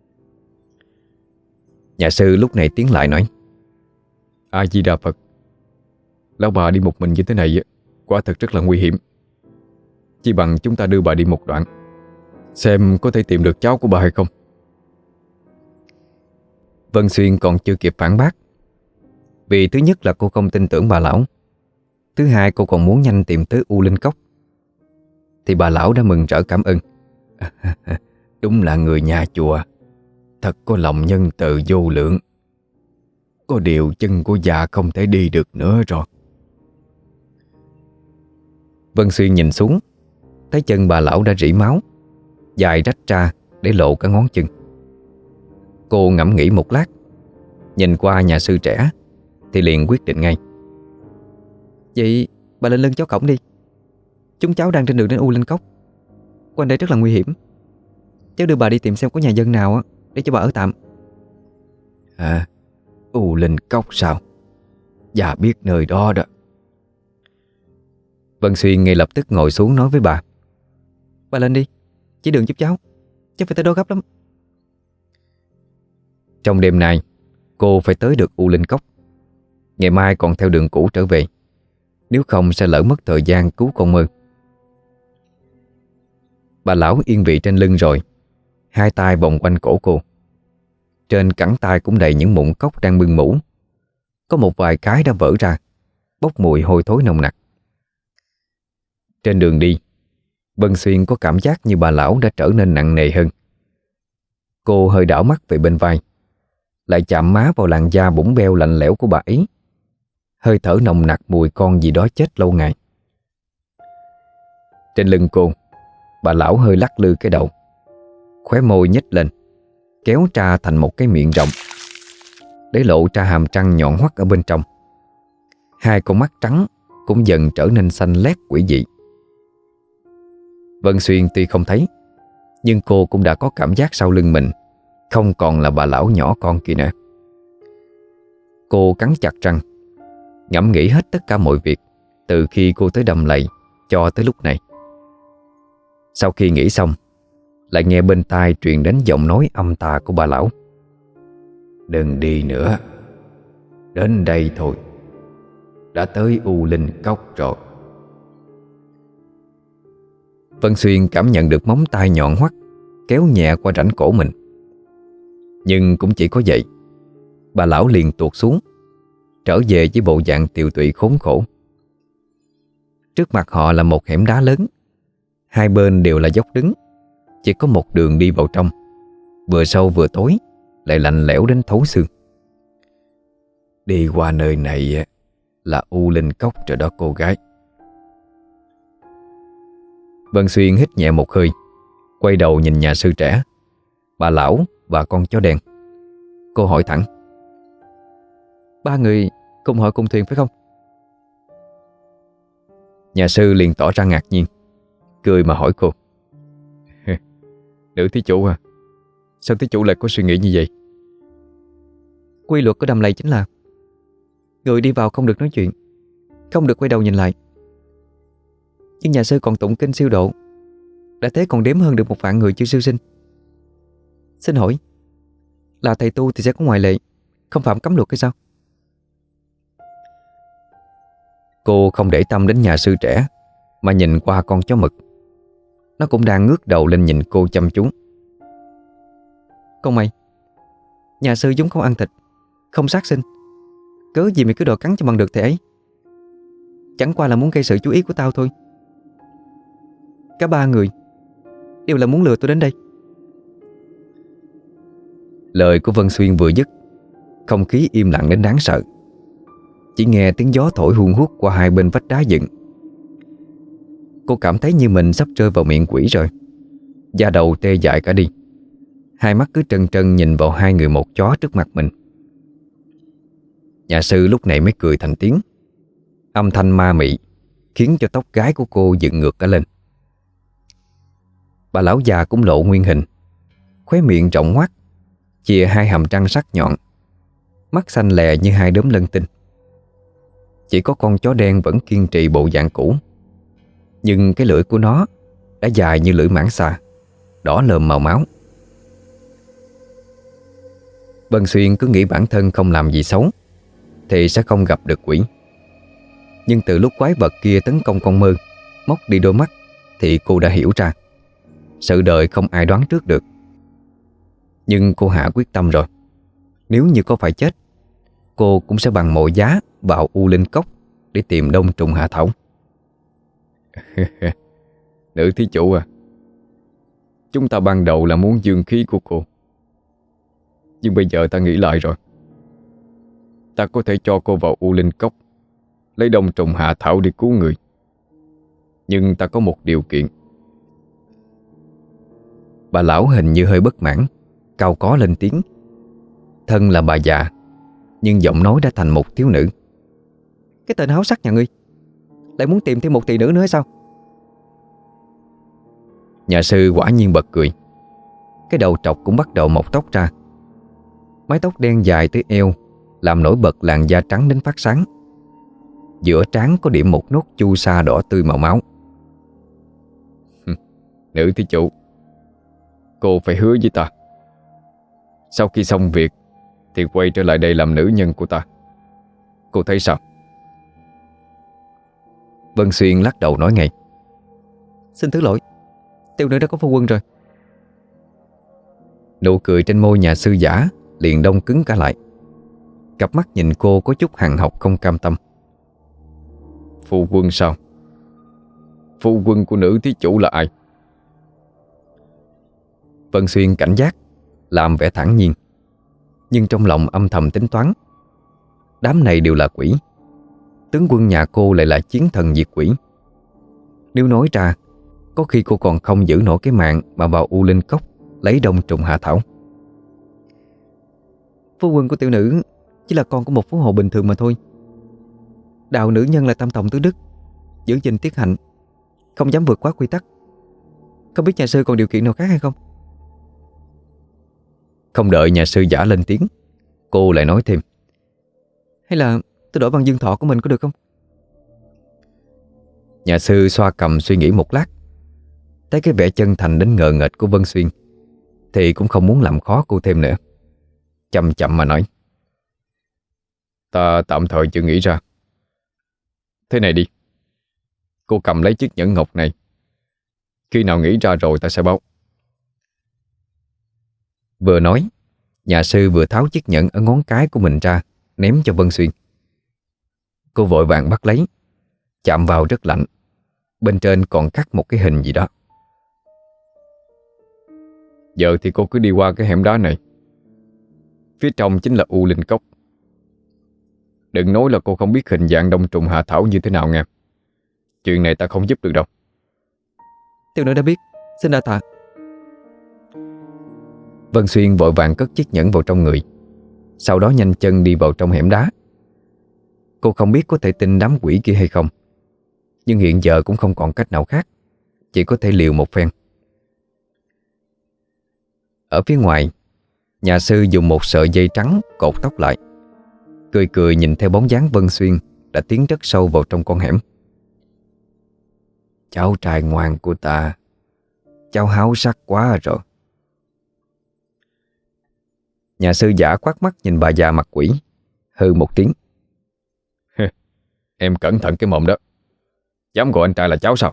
Nhà sư lúc này tiến lại nói: A Di Đà Phật, lão bà đi một mình như thế này quả thật rất là nguy hiểm. Chỉ bằng chúng ta đưa bà đi một đoạn, xem có thể tìm được cháu của bà hay không. Vân Xuyên còn chưa kịp phản bác, vì thứ nhất là cô không tin tưởng bà lão, thứ hai cô còn muốn nhanh tìm tới U Linh Cốc. Thì bà lão đã mừng rỡ cảm ơn. Đúng là người nhà chùa, thật có lòng nhân từ vô lượng. Có điều chân của già không thể đi được nữa rồi. Vân Xuyên nhìn xuống, thấy chân bà lão đã rỉ máu, dài rách ra để lộ cả ngón chân. Cô ngẫm nghĩ một lát, nhìn qua nhà sư trẻ thì liền quyết định ngay. Vậy bà lên lưng chó cổng đi. Chúng cháu đang trên đường đến U Linh Cốc. Quanh đây rất là nguy hiểm. Cháu đưa bà đi tìm xem có nhà dân nào để cho bà ở tạm. U Linh Cốc sao? Già biết nơi đó đó. Vân Xuyên ngay lập tức ngồi xuống nói với bà: Bà lên đi, chỉ đường giúp cháu phải tới đó gấp lắm. Trong đêm nay cô phải tới được U Linh Cốc. Ngày mai còn theo đường cũ trở về, nếu không sẽ lỡ mất thời gian cứu con Mơ. Bà lão yên vị trên lưng rồi, hai tay vòng quanh cổ cô. Trên cẳng tay cũng đầy những mụn cóc đang bưng mủ. Có một vài cái đã vỡ ra, bốc mùi hôi thối nồng nặc. Trên đường đi, Vân Xuyên có cảm giác như bà lão đã trở nên nặng nề hơn. Cô hơi đảo mắt về bên vai, lại chạm má vào làn da bủng beo lạnh lẽo của bà ấy. Hơi thở nồng nặc mùi con gì đó chết lâu ngày. Trên lưng cô, bà lão hơi lắc lư cái đầu, khóe môi nhếch lên, kéo ra thành một cái miệng rộng, để lộ ra hàm răng nhọn hoắt ở bên trong. Hai con mắt trắng cũng dần trở nên xanh lét quỷ dị. Vân Xuyên tuy không thấy, nhưng cô cũng đã có cảm giác sau lưng mình không còn là bà lão nhỏ con kia nữa. Cô cắn chặt răng, ngẫm nghĩ hết tất cả mọi việc từ khi cô tới Đầm Lầy cho tới lúc này. Sau khi nghĩ xong, lại nghe bên tai truyền đến giọng nói âm tà của bà lão: "Đừng đi nữa, đến đây thôi, đã tới U Linh Cốc rồi." Vân Xuyên cảm nhận được móng tay nhọn hoắt kéo nhẹ qua rãnh cổ mình. Nhưng cũng chỉ có vậy, bà lão liền tuột xuống, trở về với bộ dạng tiều tụy khốn khổ. Trước mặt họ là một hẻm đá lớn, hai bên đều là dốc đứng, chỉ có một đường đi vào trong, vừa sâu vừa tối, lại lạnh lẽo đến thấu xương. "Đi qua nơi này là U Linh Cốc rồi đó cô gái." Vân Xuyên hít nhẹ một hơi, quay đầu nhìn nhà sư trẻ, bà lão và con chó đen. Cô hỏi thẳng: "Ba người cùng hội cùng thuyền phải không?" Nhà sư liền tỏ ra ngạc nhiên, cười mà hỏi cô: "Nữ thí chủ à, sao thí chủ lại có suy nghĩ như vậy?" Quy luật của Đầm Lầy chính là người đi vào không được nói chuyện, không được quay đầu nhìn lại. Nhưng nhà sư còn tụng kinh siêu độ, đã thế còn đếm hơn được 1 vạn người chưa siêu sinh. Xin hỏi, là thầy tu thì sẽ có ngoại lệ, không phạm cấm luật hay sao? Cô không để tâm đến nhà sư trẻ, mà nhìn qua con chó mực. Nó cũng đang ngước đầu lên nhìn cô chăm chú. "Con mày, nhà sư chúng không ăn thịt, không sát sinh, cớ gì mày cứ đòi cắn cho bằng được thầy ấy? Chẳng qua là muốn gây sự chú ý của tao thôi. Cả ba người đều là muốn lừa tôi đến đây." Lời của Vân Xuyên vừa dứt, không khí im lặng đến đáng sợ. Chỉ nghe tiếng gió thổi hun hút qua hai bên vách đá dựng. Cô cảm thấy như mình sắp rơi vào miệng quỷ rồi. Da đầu tê dại cả đi, hai mắt cứ trân trân nhìn vào hai người một chó trước mặt mình. Nhà sư lúc này mới cười thành tiếng, âm thanh ma mị khiến cho tóc gái của cô dựng ngược cả lên. Bà lão già cũng lộ nguyên hình, khóe miệng rộng hoắt, chìa hai hàm răng sắc nhọn, mắt xanh lè như hai đốm lân tinh. Chỉ có con chó đen vẫn kiên trì bộ dạng cũ, nhưng cái lưỡi của nó đã dài như lưỡi mãng xà, đỏ lờm màu máu. Vân Xuyên cứ nghĩ bản thân không làm gì xấu thì sẽ không gặp được quỷ. Nhưng từ lúc quái vật kia tấn công con mơ, móc đi đôi mắt, thì cô đã hiểu ra sự đời không ai đoán trước được. Nhưng cô hạ quyết tâm rồi, nếu như có phải chết, cô cũng sẽ bằng mọi giá vào U Linh Cốc để tìm Đông Trùng Hạ Thảo. Nữ thí chủ à, chúng ta ban đầu là muốn dương khí của cô, nhưng bây giờ ta nghĩ lại rồi. Ta có thể cho cô vào U Linh Cốc lấy Đông Trùng Hạ Thảo để cứu người, nhưng ta có một điều kiện. Bà lão hình như hơi bất mãn, cau có lên tiếng. Thân là bà già, nhưng giọng nói đã thành một thiếu nữ. "Cái tên háo sắc nhà ngươi lại muốn tìm thêm một tỷ nữ nữa hay sao?" Nhà sư quả nhiên bật cười. Cái đầu trọc cũng bắt đầu mọc tóc ra. Mái tóc đen dài tới eo làm nổi bật làn da trắng đến phát sáng. Giữa trán có điểm một nốt chu sa đỏ tươi màu máu. Nữ thí chủ, cô phải hứa với ta, sau khi xong việc thì quay trở lại đây làm nữ nhân của ta. Cô thấy sao? Vân Xuyên lắc đầu nói ngay: "Xin thứ lỗi, tiểu nữ đã có phu quân rồi." Nụ cười trên môi nhà sư giả liền đông cứng cả lại. Cặp mắt nhìn cô có chút hằn học không cam tâm. Phu quân sao? Phu quân của nữ thí chủ là ai? Vân Xuyên cảnh giác, làm vẻ thản nhiên. Nhưng trong lòng âm thầm tính toán, đám này đều là quỷ, tướng quân nhà cô lại là chiến thần diệt quỷ. Nếu nói ra, có khi cô còn không giữ nổi cái mạng mà vào U Linh Cốc lấy đông trùng hạ thảo. Phu quân của tiểu nữ chỉ là con của một phú hộ bình thường mà thôi. Đạo nữ nhân là tam tòng tứ đức, giữ gìn tiết hạnh, không dám vượt quá quy tắc. Không biết nhà sư còn điều kiện nào khác hay không? Không đợi nhà sư giả lên tiếng, cô lại nói thêm: Hay là tôi đổi bằng dương thọ của mình có được không? Nhà sư xoa cằm suy nghĩ một lát, thấy cái vẻ chân thành đến ngờ nghệch của Vân Xuyên thì cũng không muốn làm khó cô thêm nữa. Chậm chậm mà nói: Ta tạm thời chưa nghĩ ra. Thế này đi, cô cầm lấy chiếc nhẫn ngọc này, khi nào nghĩ ra rồi ta sẽ báo. Vừa nói, nhà sư vừa tháo chiếc nhẫn ở ngón cái của mình ra, ném cho Vân Xuyên. Cô vội vàng bắt lấy, chạm vào rất lạnh. Bên trên còn khắc một cái hình gì đó. Giờ thì cô cứ đi qua cái hẻm đá này, phía trong chính là U Linh Cốc. Đừng nói là cô không biết hình dạng đông trùng hạ thảo như thế nào nghe. Chuyện này ta không giúp được đâu. Tiểu nữ đã biết, xin đa tạ. Vân Xuyên vội vàng cất chiếc nhẫn vào trong người, sau đó nhanh chân đi vào trong hẻm đá. Cô không biết có thể tin đám quỷ kia hay không, nhưng hiện giờ cũng không còn cách nào khác, chỉ có thể liều một phen. Ở phía ngoài, nhà sư dùng một sợi dây trắng cột tóc lại, cười cười nhìn theo bóng dáng Vân Xuyên đã tiến rất sâu vào trong con hẻm. Cháu trai ngoan của ta, cháu háo sắc quá rồi. Nhà sư giả quát mắt nhìn bà già mặt quỷ, hừ một tiếng. Em cẩn thận cái mồm đó, dám gọi anh trai là cháu sao?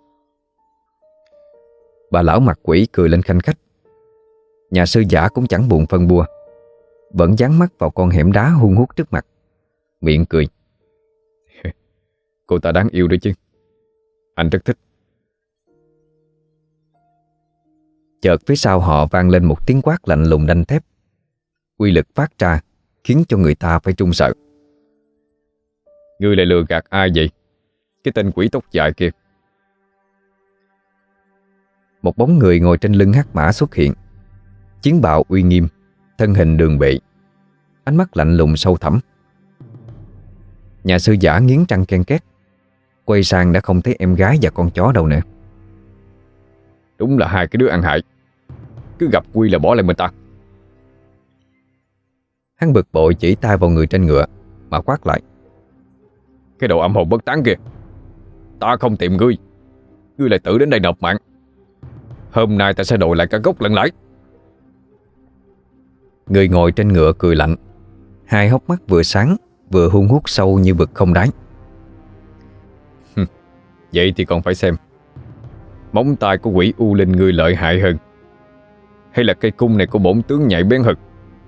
Bà lão mặt quỷ cười lên khanh khách. Nhà sư giả cũng chẳng buồn phân bua, vẫn dán mắt vào con hẻm đá hun hút trước mặt, miệng cười. Cô ta đáng yêu đấy chứ, anh rất thích. Chợt phía sau họ vang lên một tiếng quát lạnh lùng đanh thép, uy lực phát ra khiến cho người ta phải run sợ. Ngươi lại lừa gạt ai vậy? Cái tên quỷ tóc dài kia. Một bóng người ngồi trên lưng hắc mã xuất hiện, chiến bào uy nghiêm, thân hình đường bệ, ánh mắt lạnh lùng sâu thẳm. Nhà sư giả nghiến răng ken két, quay sang đã không thấy em gái và con chó đâu nữa. Đúng là hai cái đứa ăn hại, cứ gặp quy là bỏ lại mình ta. Hắn bực bội chỉ tay vào người trên ngựa mà quát lại: Cái đồ âm hồn bất tán kìa, ta không tìm ngươi, ngươi lại tự đến đây nộp mạng. Hôm nay ta sẽ đòi lại cả gốc lẫn lãi. Người ngồi trên ngựa cười lạnh, hai hốc mắt vừa sáng vừa hun hút sâu như vực không đáy. Vậy thì còn phải xem móng tay của quỷ U Linh ngươi lợi hại hơn, hay là cây cung này của bổn tướng nhạy bén hơn.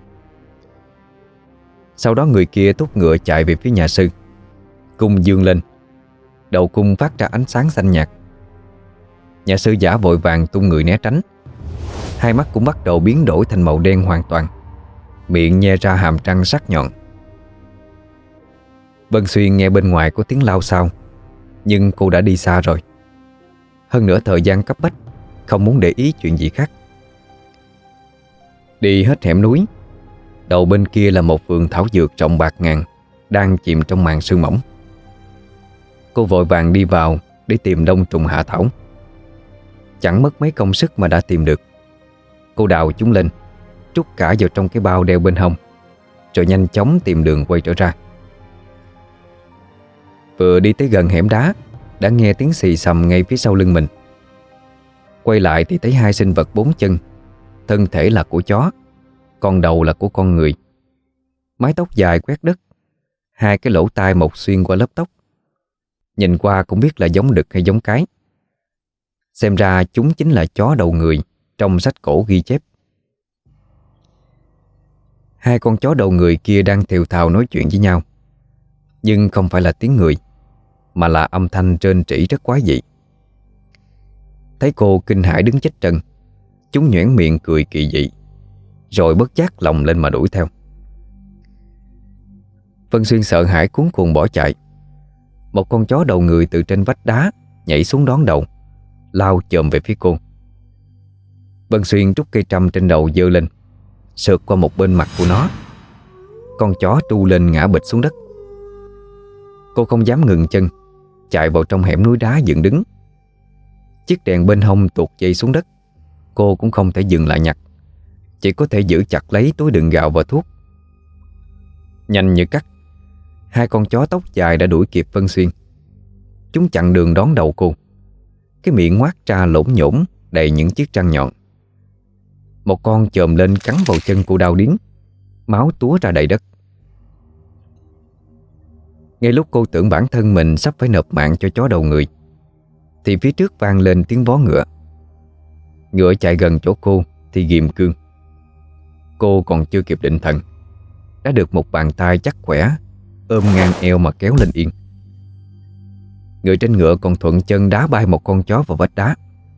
Sau đó người kia thúc ngựa chạy về phía nhà sư, cung dương lên, đầu cung phát ra ánh sáng xanh nhạt. Nhà sư giả vội vàng tung người né tránh, hai mắt cũng bắt đầu biến đổi thành màu đen hoàn toàn, miệng nhe ra hàm răng sắc nhọn. Vân Xuyên nghe bên ngoài có tiếng lao xao, nhưng cô đã đi xa rồi. Hơn nữa thời gian cấp bách, không muốn để ý chuyện gì khác. Đi hết hẻm núi, đầu bên kia là một vườn thảo dược rộng bạt ngàn, đang chìm trong màn sương mỏng. Cô vội vàng đi vào để tìm đông trùng hạ thảo. Chẳng mất mấy công sức mà đã tìm được. Cô đào chúng lên, trút cả vào trong cái bao đeo bên hông, rồi nhanh chóng tìm đường quay trở ra. Vừa đi tới gần hẻm đá, đã nghe tiếng xì xầm ngay phía sau lưng mình. Quay lại thì thấy hai sinh vật bốn chân, thân thể là của chó, còn đầu là của con người. Mái tóc dài quét đất, hai cái lỗ tai mọc xuyên qua lớp tóc. Nhìn qua cũng biết là giống đực hay giống cái. Xem ra chúng chính là chó đầu người trong sách cổ ghi chép. Hai con chó đầu người kia đang thều thào nói chuyện với nhau, nhưng không phải là tiếng người, mà là âm thanh rên rỉ rất quái dị. Thấy cô kinh hãi đứng chết trân, chúng nhoẻn miệng cười kỳ dị, rồi bất giác lồng lên mà đuổi theo. Vân Xuyên sợ hãi cuống cuồng bỏ chạy. Một con chó đầu người từ trên vách đá nhảy xuống đón đầu, lao chồm về phía cô. Vân Xuyên rút cây trâm trên đầu giơ lên, sượt qua một bên mặt của nó. Con chó tru lên ngã bịch xuống đất. Cô không dám ngừng chân, chạy vào trong hẻm núi đá dựng đứng. Chiếc đèn bên hông tuột dây xuống đất. Cô cũng không thể dừng lại nhặt, chỉ có thể giữ chặt lấy túi đựng gạo và thuốc. Nhanh như cắt, hai con chó tóc dài đã đuổi kịp Vân Xuyên. Chúng chặn đường đón đầu cô. Cái miệng ngoác ra lổn nhổn đầy những chiếc răng nhọn. Một con chồm lên cắn vào chân cô đau điếng, máu túa ra đầy đất. Ngay lúc cô tưởng bản thân mình sắp phải nộp mạng cho chó đầu người, thì phía trước vang lên tiếng vó ngựa. Ngựa chạy gần chỗ cô thì ghim cương. Cô còn chưa kịp định thần, đã được một bàn tay chắc khỏe ôm ngang eo mà kéo lên yên. Người trên ngựa còn thuận chân đá bay một con chó vào vách đá.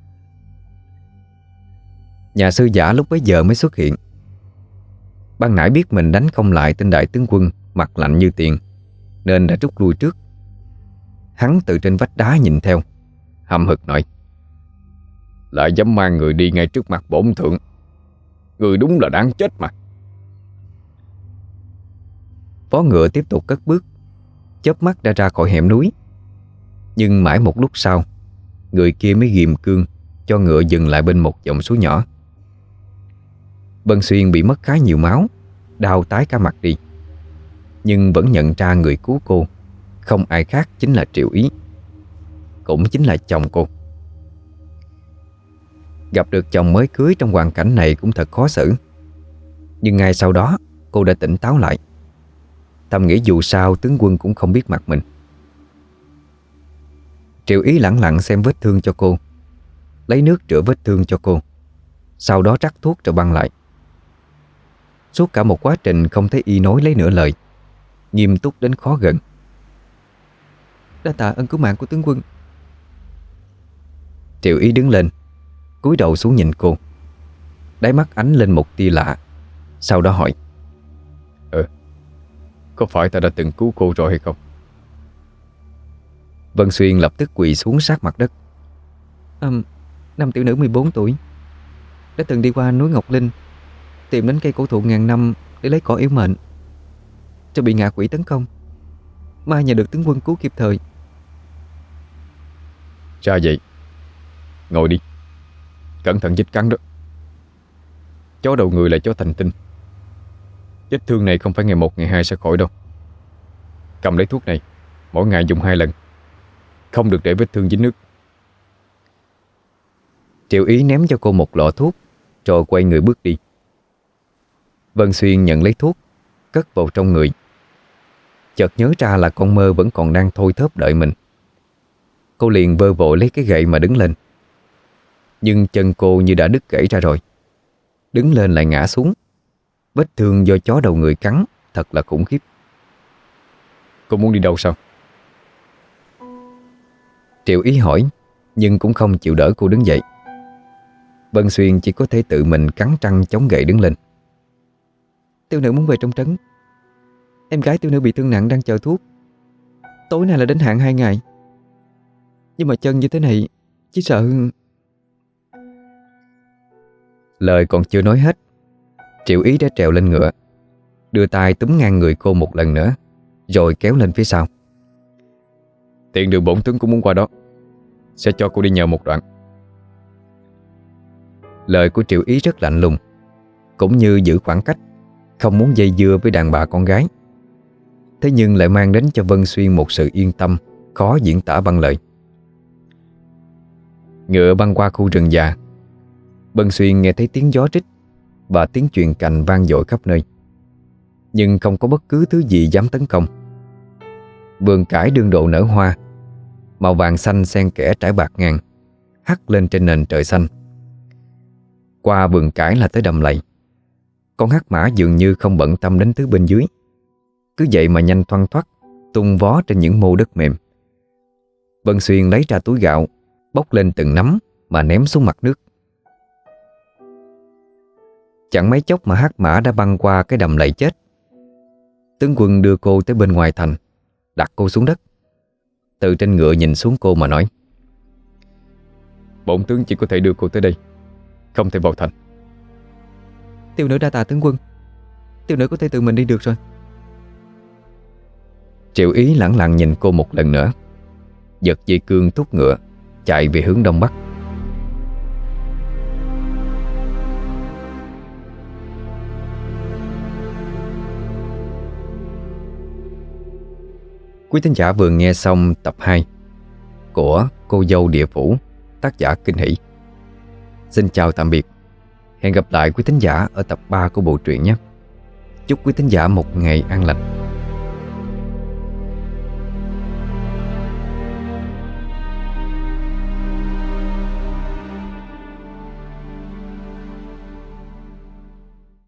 Nhà sư giả lúc bấy giờ mới xuất hiện. Ban nãy biết mình đánh không lại tên đại tướng quân mặt lạnh như tiền, nên đã rút lui trước. Hắn từ trên vách đá nhìn theo, hậm hực nói: Lại dám mang người đi ngay trước mặt bổn thượng, người đúng là đáng chết mà. Vó ngựa tiếp tục cất bước, chớp mắt đã ra khỏi hẻm núi. Nhưng mãi một lúc sau, người kia mới ghim cương cho ngựa dừng lại bên một dòng suối nhỏ. Vân Xuyên bị mất khá nhiều máu, đau tái cả mặt đi, nhưng vẫn nhận ra người cứu cô không ai khác chính là Triệu Ý, cũng chính là chồng cô. Gặp được chồng mới cưới trong hoàn cảnh này cũng thật khó xử. Nhưng ngay sau đó cô đã tỉnh táo lại, thầm nghĩ dù sao tướng quân cũng không biết mặt mình. Triệu Ý lẳng lặng xem vết thương cho cô, lấy nước rửa vết thương cho cô, sau đó rắc thuốc rồi băng lại. Suốt cả một quá trình không thấy y nói lấy nửa lời, nghiêm túc đến khó gần. Đa tạ ân cứu mạng của tướng quân. Triệu Ý đứng lên, cúi đầu xuống nhìn cô, đáy mắt ánh lên một tia lạ, sau đó hỏi: Có phải ta đã từng cứu cô rồi hay không? Vân Xuyên lập tức quỳ xuống sát mặt đất. Năm tiểu nữ 14 tuổi, đã từng đi qua núi Ngọc Linh, tìm đến cây cổ thụ ngàn năm để lấy cỏ yếu mệnh, rồi bị ngạ quỷ tấn công. May nhờ được tướng quân cứu kịp thời. Ra vậy, ngồi đi, cẩn thận vết cắn đó. Chó đầu người là chó thành tinh, vết thương này không phải ngày một ngày hai sẽ khỏi đâu. Cầm lấy thuốc này, mỗi ngày dùng 2 lần, không được để vết thương dính nước. Triệu Ý ném cho cô một lọ thuốc, rồi quay người bước đi. Vân Xuyên nhận lấy thuốc, cất vào trong người. Chợt nhớ ra là con Mơ vẫn còn đang thôi thóp đợi mình. Cô liền vơ vội lấy cái gậy mà đứng lên. Nhưng chân cô như đã đứt gãy ra rồi, đứng lên lại ngã xuống. Vết thương do chó đầu người cắn thật là khủng khiếp. Cô muốn đi đâu sao? Triệu Ý hỏi, nhưng cũng không chịu đỡ cô đứng dậy. Vân Xuyên chỉ có thể tự mình cắn răng chống gậy đứng lên. Tiểu nữ muốn về trong trấn. Em gái tiểu nữ bị thương nặng đang chờ thuốc. Tối nay là đến hạn 2 ngày. Nhưng mà chân như thế này, chỉ sợ... Lời còn chưa nói hết, Triệu Ý đã trèo lên ngựa, đưa tay túm ngang người cô một lần nữa, rồi kéo lên phía sau. Tiện đường bổn tướng cũng muốn qua đó, sẽ cho cô đi nhờ một đoạn. Lời của Triệu Ý rất lạnh lùng, cũng như giữ khoảng cách, không muốn dây dưa với đàn bà con gái. Thế nhưng lại mang đến cho Vân Xuyên một sự yên tâm khó diễn tả bằng lời. Ngựa băng qua khu rừng già, Vân Xuyên nghe thấy tiếng gió rít và tiếng chuyền cành vang dội khắp nơi, nhưng không có bất cứ thứ gì dám tấn công. Vườn cải đương độ nở hoa, màu vàng xanh xen kẽ trải bạc ngàn, hắt lên trên nền trời xanh. Qua vườn cải là tới đầm lầy. Con hắc mã dường như không bận tâm đến thứ bên dưới, cứ vậy mà nhanh thoăn thoắt tung vó trên những mô đất mềm. Vân Xuyên lấy ra túi gạo, bốc lên từng nắm mà ném xuống mặt nước. Chẳng mấy chốc mà hắc mã đã băng qua cái đầm lầy chết. Tướng quân đưa cô tới bên ngoài thành, đặt cô xuống đất. Từ trên ngựa nhìn xuống cô mà nói: Bổn tướng chỉ có thể đưa cô tới đây, không thể vào thành. Tiểu nữ đa tạ tướng quân. Tiểu nữ có thể tự mình đi được rồi. Triệu Ý lẳng lặng nhìn cô một lần nữa, giật dây cương thúc ngựa chạy về hướng đông bắc. Quý thính giả vừa nghe xong tập 2 của Cô dâu địa phủ, tác giả Kinh Hỷ. Xin chào tạm biệt. Hẹn gặp lại quý thính giả ở tập 3 của bộ truyện nhé. Chúc quý thính giả một ngày an lành.